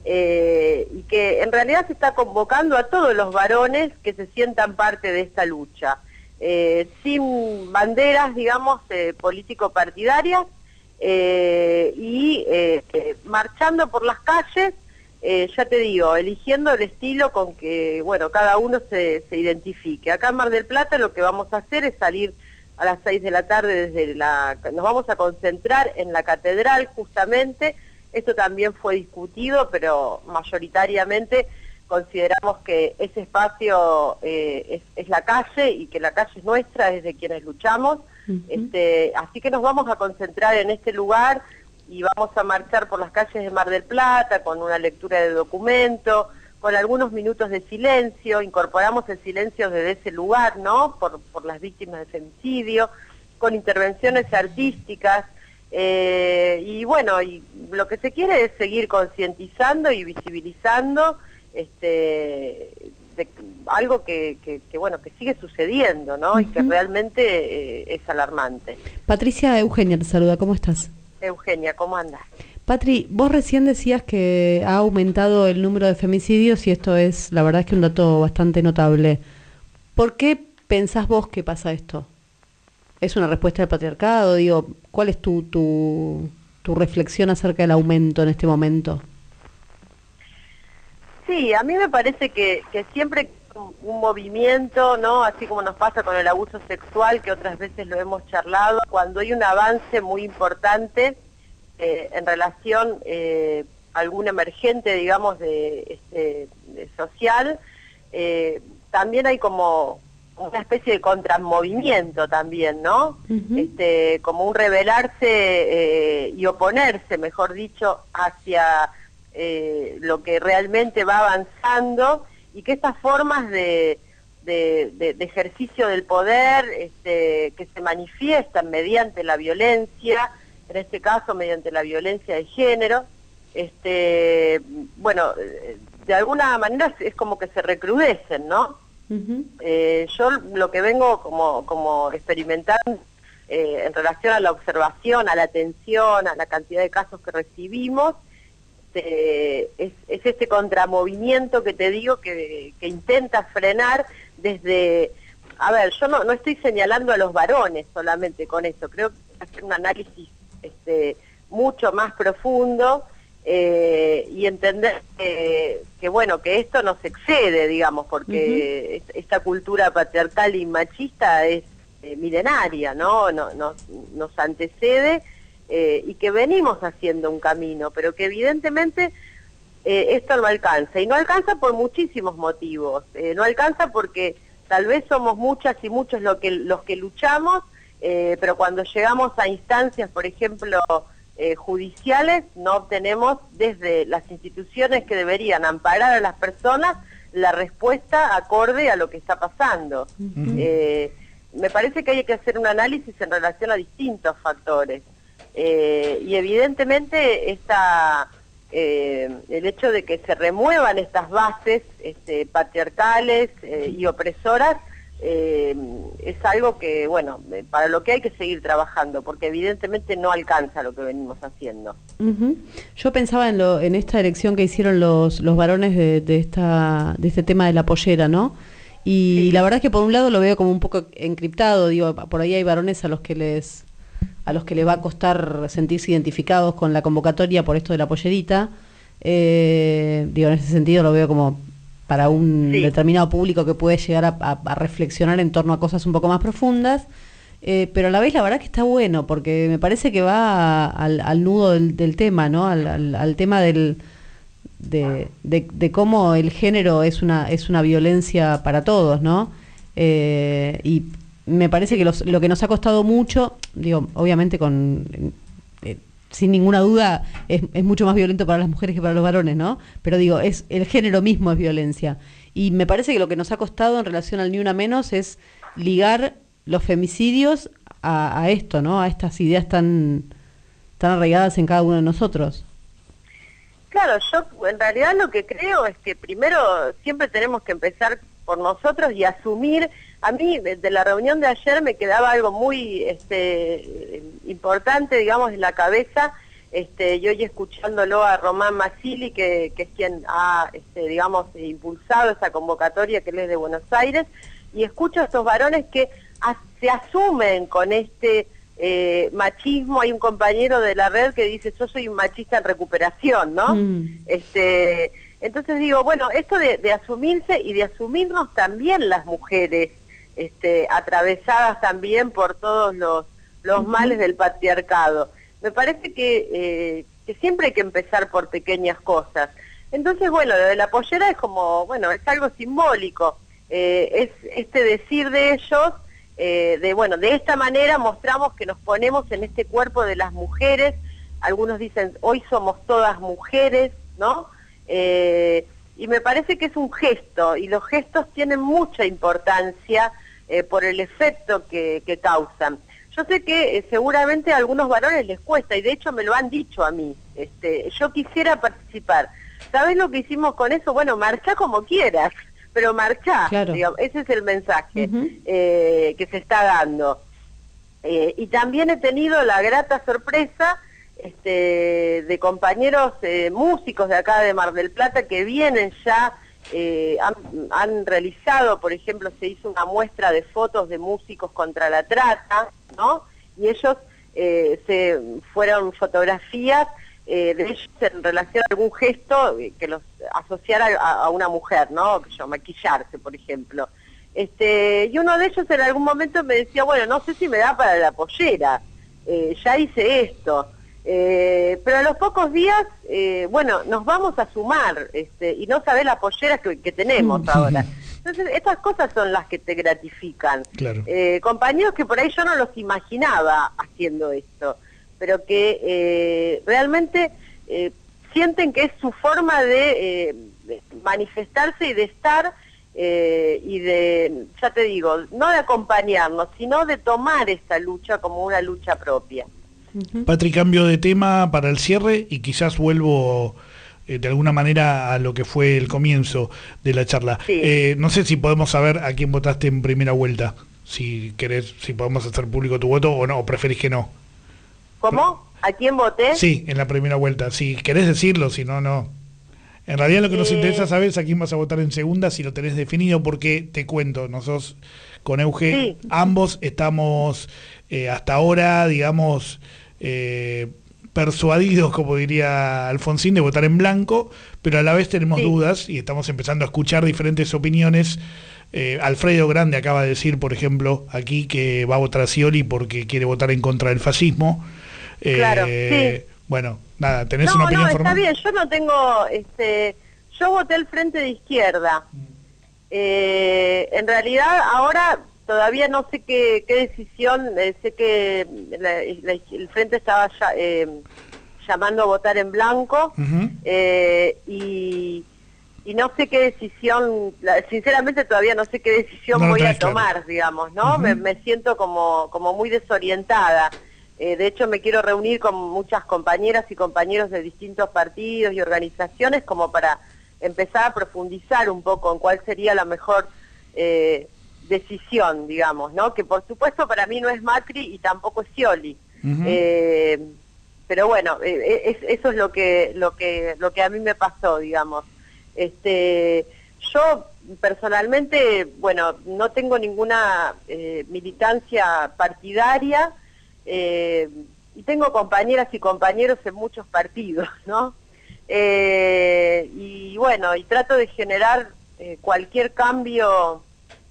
eh, y que en realidad se está convocando a todos los varones que se sientan parte de esta lucha, eh, sin banderas, digamos, eh, político-partidarias eh, y eh, eh, marchando por las calles. Eh, ya te digo, eligiendo el estilo con que, bueno, cada uno se, se identifique. Acá en Mar del Plata lo que vamos a hacer es salir a las seis de la tarde desde la... Nos vamos a concentrar en la catedral justamente. Esto también fue discutido, pero mayoritariamente consideramos que ese espacio eh, es, es la calle y que la calle es nuestra, es de quienes luchamos. Uh-huh. Este, así que nos vamos a concentrar en este lugar y vamos a marchar por las calles de Mar del Plata con una lectura de documento, con algunos minutos de silencio, incorporamos el silencio desde ese lugar, ¿no?, por, por las víctimas de femicidio, con intervenciones artísticas, eh, y bueno, y lo que se quiere es seguir concientizando y visibilizando este, de, algo que, que, que, bueno, que sigue sucediendo, ¿no?, uh-huh. y que realmente eh, es alarmante. Patricia, Eugenia te saluda, ¿cómo estás? Eugenia, ¿cómo andas? Patri, vos recién decías que ha aumentado el número de femicidios y esto es, la verdad es que un dato bastante notable. ¿Por qué pensás vos que pasa esto? ¿Es una respuesta del patriarcado? Digo, ¿cuál es tu, tu, tu reflexión acerca del aumento en este momento? Sí, a mí me parece que, que siempre un, un movimiento, ¿no?, así como nos pasa con el abuso sexual, que otras veces lo hemos charlado, cuando hay un avance muy importante eh, en relación eh, a algún emergente, digamos, de, este, de social, eh, también hay como una especie de contramovimiento también, ¿no? Uh-huh. Este, como un rebelarse eh, y oponerse, mejor dicho, hacia eh, lo que realmente va avanzando, y que estas formas de, de, de, de ejercicio del poder este, que se manifiestan mediante la violencia, en este caso mediante la violencia de género, este, bueno, de alguna manera es como que se recrudecen, ¿no? Uh-huh. Eh, yo lo que vengo como, como experimentando eh, en relación a la observación, a la atención, a la cantidad de casos que recibimos, eh, es, es este contramovimiento que te digo que, que intenta frenar desde... A ver, yo no, no estoy señalando a los varones solamente con eso, creo que hay que hacer un análisis este, mucho más profundo eh, y entender que, que, bueno, que esto nos excede, digamos, porque uh-huh. esta cultura patriarcal y machista es eh, milenaria, ¿no? No, no nos antecede eh, y que venimos haciendo un camino, pero que evidentemente eh, esto no alcanza, y no alcanza por muchísimos motivos, eh, no alcanza porque tal vez somos muchas y muchos lo que, los que luchamos, eh, pero cuando llegamos a instancias, por ejemplo, eh, judiciales no obtenemos desde las instituciones que deberían amparar a las personas la respuesta acorde a lo que está pasando. Uh-huh. eh, me parece que hay que hacer un análisis en relación a distintos factores. Eh, y evidentemente esta, eh, el hecho de que se remuevan estas bases este, patriarcales eh, y opresoras eh, es algo que, bueno, para lo que hay que seguir trabajando, porque evidentemente no alcanza lo que venimos haciendo. Uh-huh. Yo pensaba en, lo, en esta elección que hicieron los, los varones de, de, esta, de este tema de la pollera, ¿no? Y sí. La verdad es que por un lado lo veo como un poco encriptado, digo, por ahí hay varones a los que les... a los que les va a costar sentirse identificados con la convocatoria por esto de la pollerita. Eh, digo, en ese sentido lo veo como para un sí. determinado público que puede llegar a, a, a reflexionar en torno a cosas un poco más profundas, eh, pero a la vez la verdad que está bueno, porque me parece que va a, al, al nudo del, del tema, ¿no? Al, al, al tema del de, de, de cómo el género es una, es una violencia para todos, ¿no? Eh, y me parece que los, lo que nos ha costado mucho, digo, obviamente con eh, sin ninguna duda es, es mucho más violento para las mujeres que para los varones, ¿no? Pero digo, es el género mismo es violencia. Y me parece que lo que nos ha costado en relación al Ni Una Menos es ligar los femicidios a, a esto, ¿no? A estas ideas tan, tan arraigadas en cada uno de nosotros. Claro, yo en realidad lo que creo es que primero siempre tenemos que empezar por nosotros y asumir. A mí, de la reunión de ayer me quedaba algo muy este, importante, digamos, en la cabeza, este, yo hoy escuchándolo a Román Mazzilli, que, que es quien ha, este, digamos, impulsado esa convocatoria, que él es de Buenos Aires, y escucho a estos varones que a, se asumen con este eh, machismo. Hay un compañero de la red que dice, yo soy un machista en recuperación, ¿no? Mm. Este, entonces digo, bueno, esto de, de asumirse y de asumirnos también las mujeres, Este, atravesadas también por todos los, los males del patriarcado. Me parece que, eh, que siempre hay que empezar por pequeñas cosas. Entonces, bueno, lo de la pollera es como, bueno, es algo simbólico. Eh, es este decir de ellos, eh, de, bueno, de esta manera mostramos que nos ponemos en este cuerpo de las mujeres. Algunos dicen, hoy somos todas mujeres, ¿no? Eh, y me parece que es un gesto, y los gestos tienen mucha importancia eh, por el efecto que, que causan. Yo sé que eh, seguramente a algunos varones les cuesta, y de hecho me lo han dicho a mí, este, yo quisiera participar. ¿Sabés lo que hicimos con eso? Bueno, marchá como quieras, pero marchá, claro. Digamos, ese es el mensaje uh-huh. eh, que se está dando. Eh, y también he tenido la grata sorpresa Este, de compañeros eh, músicos de acá de Mar del Plata que vienen ya, eh, han, han realizado, por ejemplo, se hizo una muestra de fotos de músicos contra la trata, ¿no? Y ellos eh, se fueron fotografías eh, de ellos en relación a algún gesto que los asociara a, a una mujer, ¿no? Que yo, maquillarse, por ejemplo. Este, y uno de ellos en algún momento me decía, bueno, no sé si me da para la pollera, eh, ya hice esto. Eh, pero a los pocos días, eh, bueno, nos vamos a sumar este, y no sabés las polleras que, que tenemos ahora. Entonces, estas cosas son las que te gratifican. Claro. Eh, compañeros que por ahí yo no los imaginaba haciendo esto, pero que eh, realmente eh, sienten que es su forma de, eh, de manifestarse y de estar eh, y de, ya te digo, no de acompañarnos, sino de tomar esta lucha como una lucha propia. Patri, cambio de tema para el cierre y quizás vuelvo eh, de alguna manera a lo que fue el comienzo de la charla. Sí. Eh, no sé si podemos saber a quién votaste en primera vuelta, si querés, si podemos hacer público tu voto o no, o preferís que no. ¿Cómo? ¿A quién voté? Sí, en la primera vuelta. Si querés decirlo, si no, no. En realidad lo que nos eh... interesa saber es a quién vas a votar en segunda, si lo tenés definido, porque te cuento, nosotros con Euge, sí. ambos estamos eh, hasta ahora, digamos... Eh, persuadidos, como diría Alfonsín, de votar en blanco, pero a la vez tenemos sí. dudas y estamos empezando a escuchar diferentes opiniones. Eh, Alfredo Grande acaba de decir, por ejemplo, aquí que va a votar a Scioli porque quiere votar en contra del fascismo. Eh, claro, sí. Bueno, nada, ¿tenés no, una opinión no, formal? Está bien, yo no tengo, este, yo voté el Frente de Izquierda. Eh, en realidad ahora todavía no sé qué, qué decisión, eh, sé que la, la, el Frente estaba ya, eh, llamando a votar en blanco, uh-huh. eh, y, y no sé qué decisión, la, sinceramente todavía no sé qué decisión no voy a tomar, claro. digamos, ¿no? Uh-huh. me, me siento como, como muy desorientada. Eh, de hecho, me quiero reunir con muchas compañeras y compañeros de distintos partidos y organizaciones como para empezar a profundizar un poco en cuál sería la mejor eh, decisión, digamos, ¿no? Que por supuesto para mí no es Macri y tampoco es Scioli. Uh-huh. eh, pero bueno, eh, es, eso es lo que, lo que, lo que a mí me pasó, digamos. Este, yo personalmente, bueno, no tengo ninguna eh, militancia partidaria, eh, y tengo compañeras y compañeros en muchos partidos, ¿no? Eh, y bueno, y trato de generar eh, cualquier cambio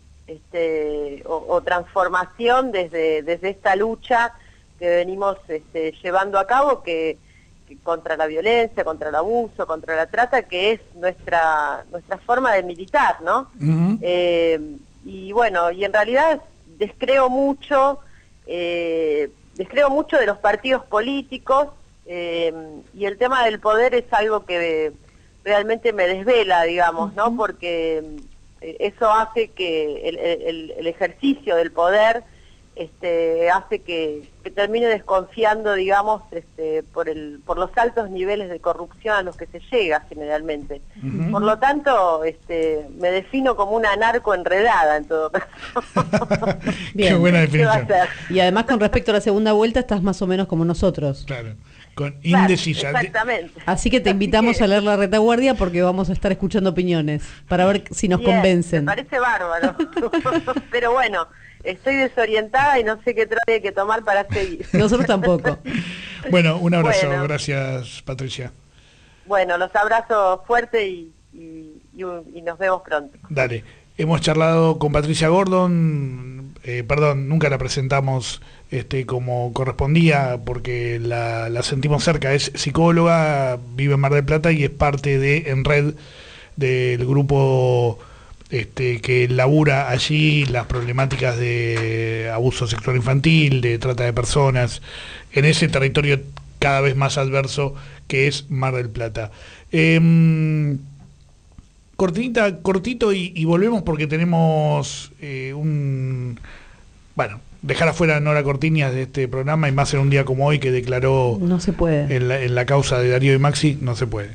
este, o, o transformación desde, desde esta lucha que venimos este, llevando a cabo, que, que contra la violencia, contra el abuso, contra la trata, que es nuestra nuestra forma de militar, ¿no? Uh-huh. Eh, y bueno, y en realidad descreo mucho, eh, descreo mucho de los partidos políticos, eh, y el tema del poder es algo que realmente me desvela, digamos, ¿no? Porque eso hace que el, el, el ejercicio del poder este, hace que, que termine desconfiando, digamos, este, por el por los altos niveles de corrupción a los que se llega generalmente. Uh-huh. Por lo tanto, este, me defino como una narcoenredada en todo caso. Bien. Qué buena definición. ¿Qué va a ser? Y además, con respecto a la segunda vuelta, estás más o menos como nosotros. Claro. Con indecisa. Claro, exactamente. Así que te invitamos que... a leer La Retaguardia porque vamos a estar escuchando opiniones para ver si nos Bien, convencen. Me parece bárbaro. Pero bueno, estoy desorientada y no sé qué traje que tomar para seguir. Nosotros tampoco. Bueno, un abrazo. Bueno. Gracias, Patricia. Bueno, los abrazo fuerte y, y, y, y nos vemos pronto. Dale. Hemos charlado con Patricia Gordon, eh, perdón, nunca la presentamos este, como correspondía porque la, la sentimos cerca, es psicóloga, vive en Mar del Plata y es parte de En Red, del grupo este, que labura allí las problemáticas de abuso sexual infantil, de trata de personas, en ese territorio cada vez más adverso que es Mar del Plata. Eh, Cortinita, cortito y, y volvemos porque tenemos eh, un... Bueno, dejar afuera a Nora Cortiñas de este programa y más en un día como hoy que declaró... No se puede. En la, en la causa de Darío y Maxi, no se puede.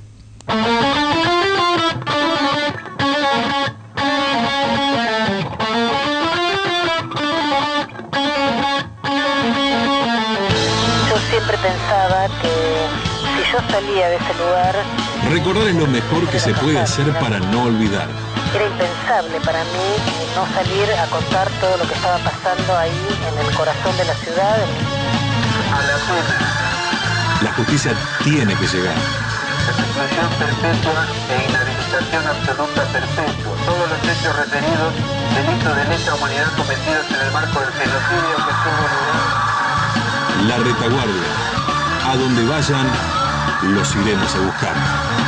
Yo siempre pensaba que si yo salía de ese lugar... Recordar es lo mejor que se puede hacer para no olvidar. Era impensable para mí no salir a contar todo lo que estaba pasando ahí en el corazón de la ciudad. La justicia tiene que llegar. Exclusión perpetua e inhabilitación absoluta perpetua. Todos los hechos referidos, delitos de lesa humanidad cometidos en el marco del genocidio que tuvo lugar. La Retaguardia. A donde vayan, los iremos a buscar.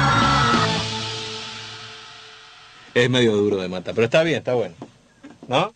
Es medio duro de matar, pero está bien, está bueno, ¿no?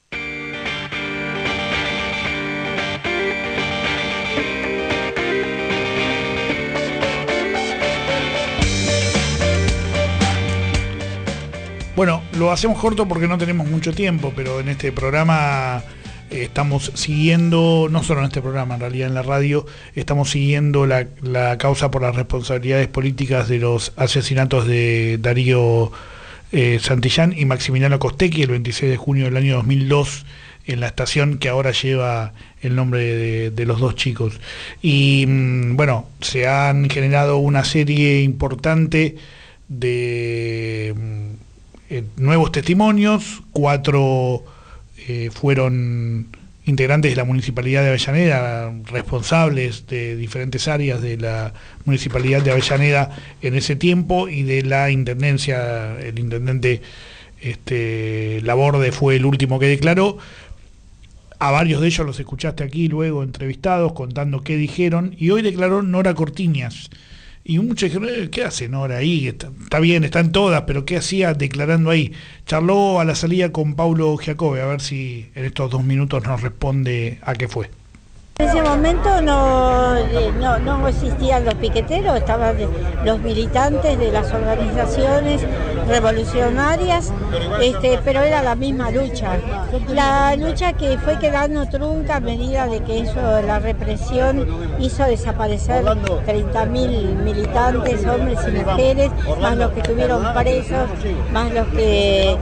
Bueno, lo hacemos corto porque no tenemos mucho tiempo, pero en este programa eh, estamos siguiendo, no solo en este programa, en realidad en la radio, estamos siguiendo la, la causa por las responsabilidades políticas de los asesinatos de Darío eh, Santillán y Maximiliano Costecchi el veintiséis de junio del año dos mil dos en la estación que ahora lleva el nombre de, de los dos chicos. Y mmm, bueno, se han generado una serie importante de eh, nuevos testimonios, cuatro eh, fueron integrantes de la Municipalidad de Avellaneda, responsables de diferentes áreas de la Municipalidad de Avellaneda en ese tiempo y de la Intendencia. El intendente este, Laborde fue el último que declaró. A varios de ellos los escuchaste aquí luego entrevistados contando qué dijeron, y hoy declaró Nora Cortiñas, Y muchos dijeron, eh, ¿qué hace Nora ahí? Está, está bien, están todas, pero ¿qué hacía declarando ahí? Charló a la salida con Paulo Giacobbe, a ver si en estos dos minutos nos responde a qué fue. En ese momento no, no, no existían los piqueteros, estaban los militantes de las organizaciones revolucionarias, este, pero era la misma lucha. La lucha que fue quedando trunca a medida de que eso, la represión hizo desaparecer treinta mil militantes, hombres y mujeres, más los que estuvieron presos, más los que,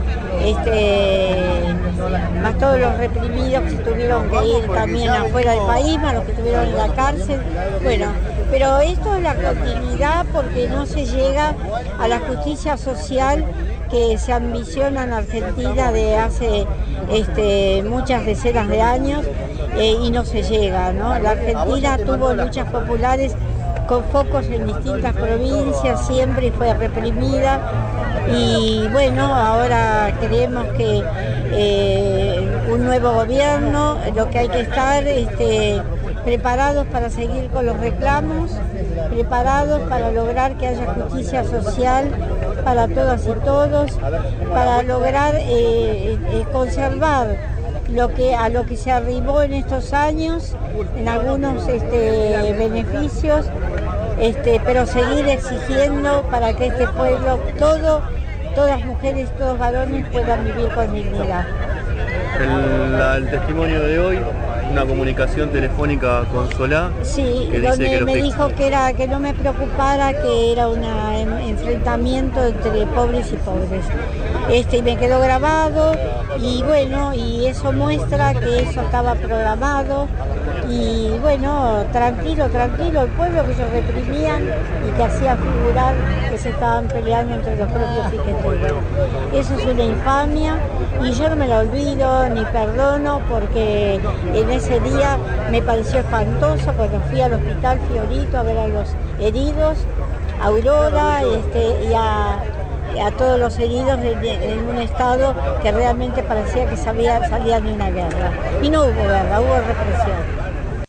este, más todos los reprimidos que se tuvieron que ir también afuera del país, más los que estuvieron en la cárcel. Bueno, pero esto es la continuidad porque no se llega a la justicia social que se ambiciona en Argentina de hace este, muchas decenas de años eh, y no se llega, ¿no? La Argentina tuvo luchas populares con focos en distintas provincias, siempre y fue reprimida y bueno, ahora creemos que eh, un nuevo gobierno, lo que hay que estar este, preparados para seguir con los reclamos, preparados para lograr que haya justicia social para todas y todos, para lograr eh, eh, conservar lo que a lo que se arribó en estos años, en algunos este, beneficios, este, pero seguir exigiendo para que este pueblo, todo, todas mujeres, todos varones puedan vivir con dignidad. El, la, el testimonio de hoy, una comunicación telefónica con Solá, sí, que donde dice que me los dijo que era que no me preocupara, que era un enfrentamiento entre pobres y pobres. Este, y me quedó grabado y bueno, y eso muestra que eso estaba programado y bueno, tranquilo, tranquilo, el pueblo que ellos reprimían y que hacía figurar que se estaban peleando entre los propios piqueteros. Eso es una infamia y yo no me lo olvido ni perdono porque en ese día me pareció espantoso cuando fui al hospital Fiorito a ver a los heridos, a Aurora este, y a, a todos los heridos en, en un estado que realmente parecía que sabía, salían de una guerra. Y no hubo guerra, hubo represión.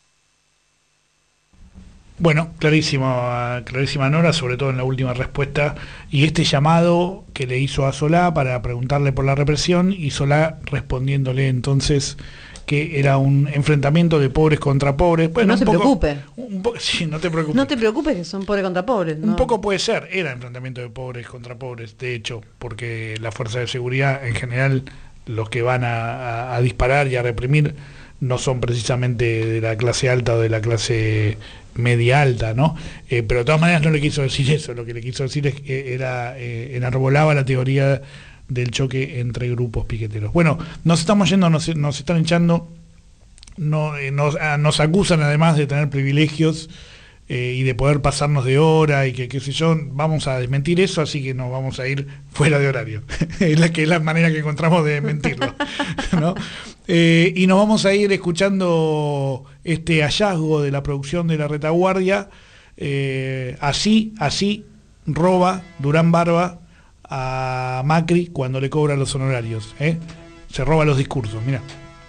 Bueno, clarísima, clarísima Nora, sobre todo en la última respuesta, y este llamado que le hizo a Solá para preguntarle por la represión, y Solá respondiéndole entonces que era un enfrentamiento de pobres contra pobres. Bueno, no se poco, preocupe. Un po sí, no te preocupes. No te preocupes que son pobres contra pobres. ¿no? Un poco puede ser, era enfrentamiento de pobres contra pobres, de hecho, porque la fuerza de seguridad en general, los que van a, a, a disparar y a reprimir, no son precisamente de la clase alta o de la clase media alta, ¿no? Eh, pero de todas maneras no le quiso decir eso, lo que le quiso decir es que era, eh, enarbolaba la teoría del choque entre grupos piqueteros. Bueno, nos estamos yendo, nos, nos están echando, no, eh, nos, ah, nos acusan además de tener privilegios eh, y de poder pasarnos de hora y que qué sé yo, vamos a desmentir eso, así que nos vamos a ir fuera de horario. Es la que es la manera que encontramos de desmentirlo, ¿no? Eh, y nos vamos a ir escuchando este hallazgo de la producción de La Retaguardia. Eh, así, así roba Durán Barba a Macri cuando le cobra los honorarios, ¿eh? Se roba los discursos, mira.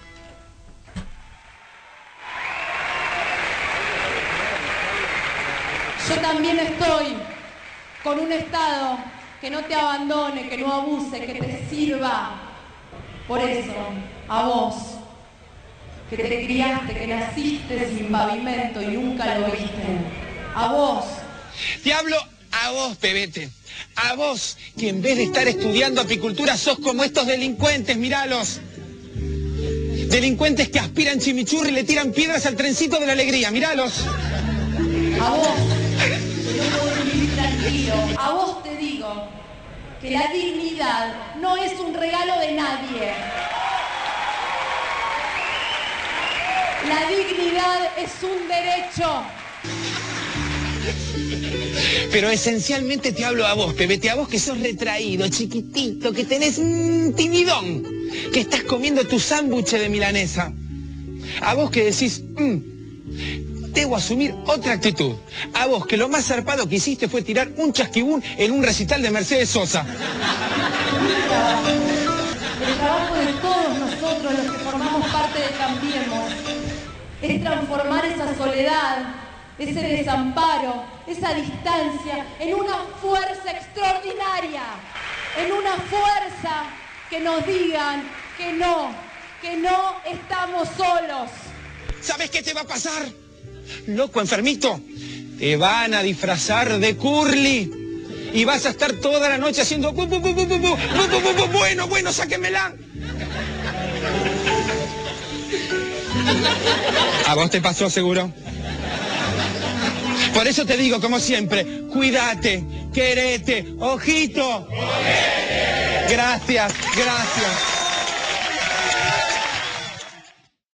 Yo también estoy con un Estado que no te abandone, que no abuse, que te sirva. Por eso, a vos, que te criaste, que naciste sin pavimento y nunca lo viste. A vos. Te hablo a vos, pebete. A vos, que en vez de estar estudiando apicultura sos como estos delincuentes, míralos. Delincuentes que aspiran chimichurri y le tiran piedras al trencito de la alegría, míralos. A vos, que no podés vivir tranquilo. A vos te digo que la dignidad no es un regalo de nadie. La dignidad es un derecho. Pero esencialmente te hablo a vos, pebete, a vos que sos retraído, chiquitito, que tenés un timidón, que estás comiendo tu sándwich de milanesa. A vos que decís, mmm, debo asumir otra actitud. A vos que lo más zarpado que hiciste fue tirar un chasquibún en un recital de Mercedes Sosa. El trabajo de todos nosotros, los que formamos parte de Cambiemos, es transformar esa soledad ese desamparo, esa distancia, en una fuerza extraordinaria, en una fuerza que nos digan que no, que no estamos solos. ¿Sabes qué te va a pasar? Loco, enfermito, te van a disfrazar de Curly y vas a estar toda la noche haciendo bu, bu, bu, bu, bu, bu, bu, bu, bu, bu, bueno, bueno, sáquenmela. ¿A vos te pasó seguro? Por eso te digo, como siempre, cuídate, querete, ojito. Gracias, gracias.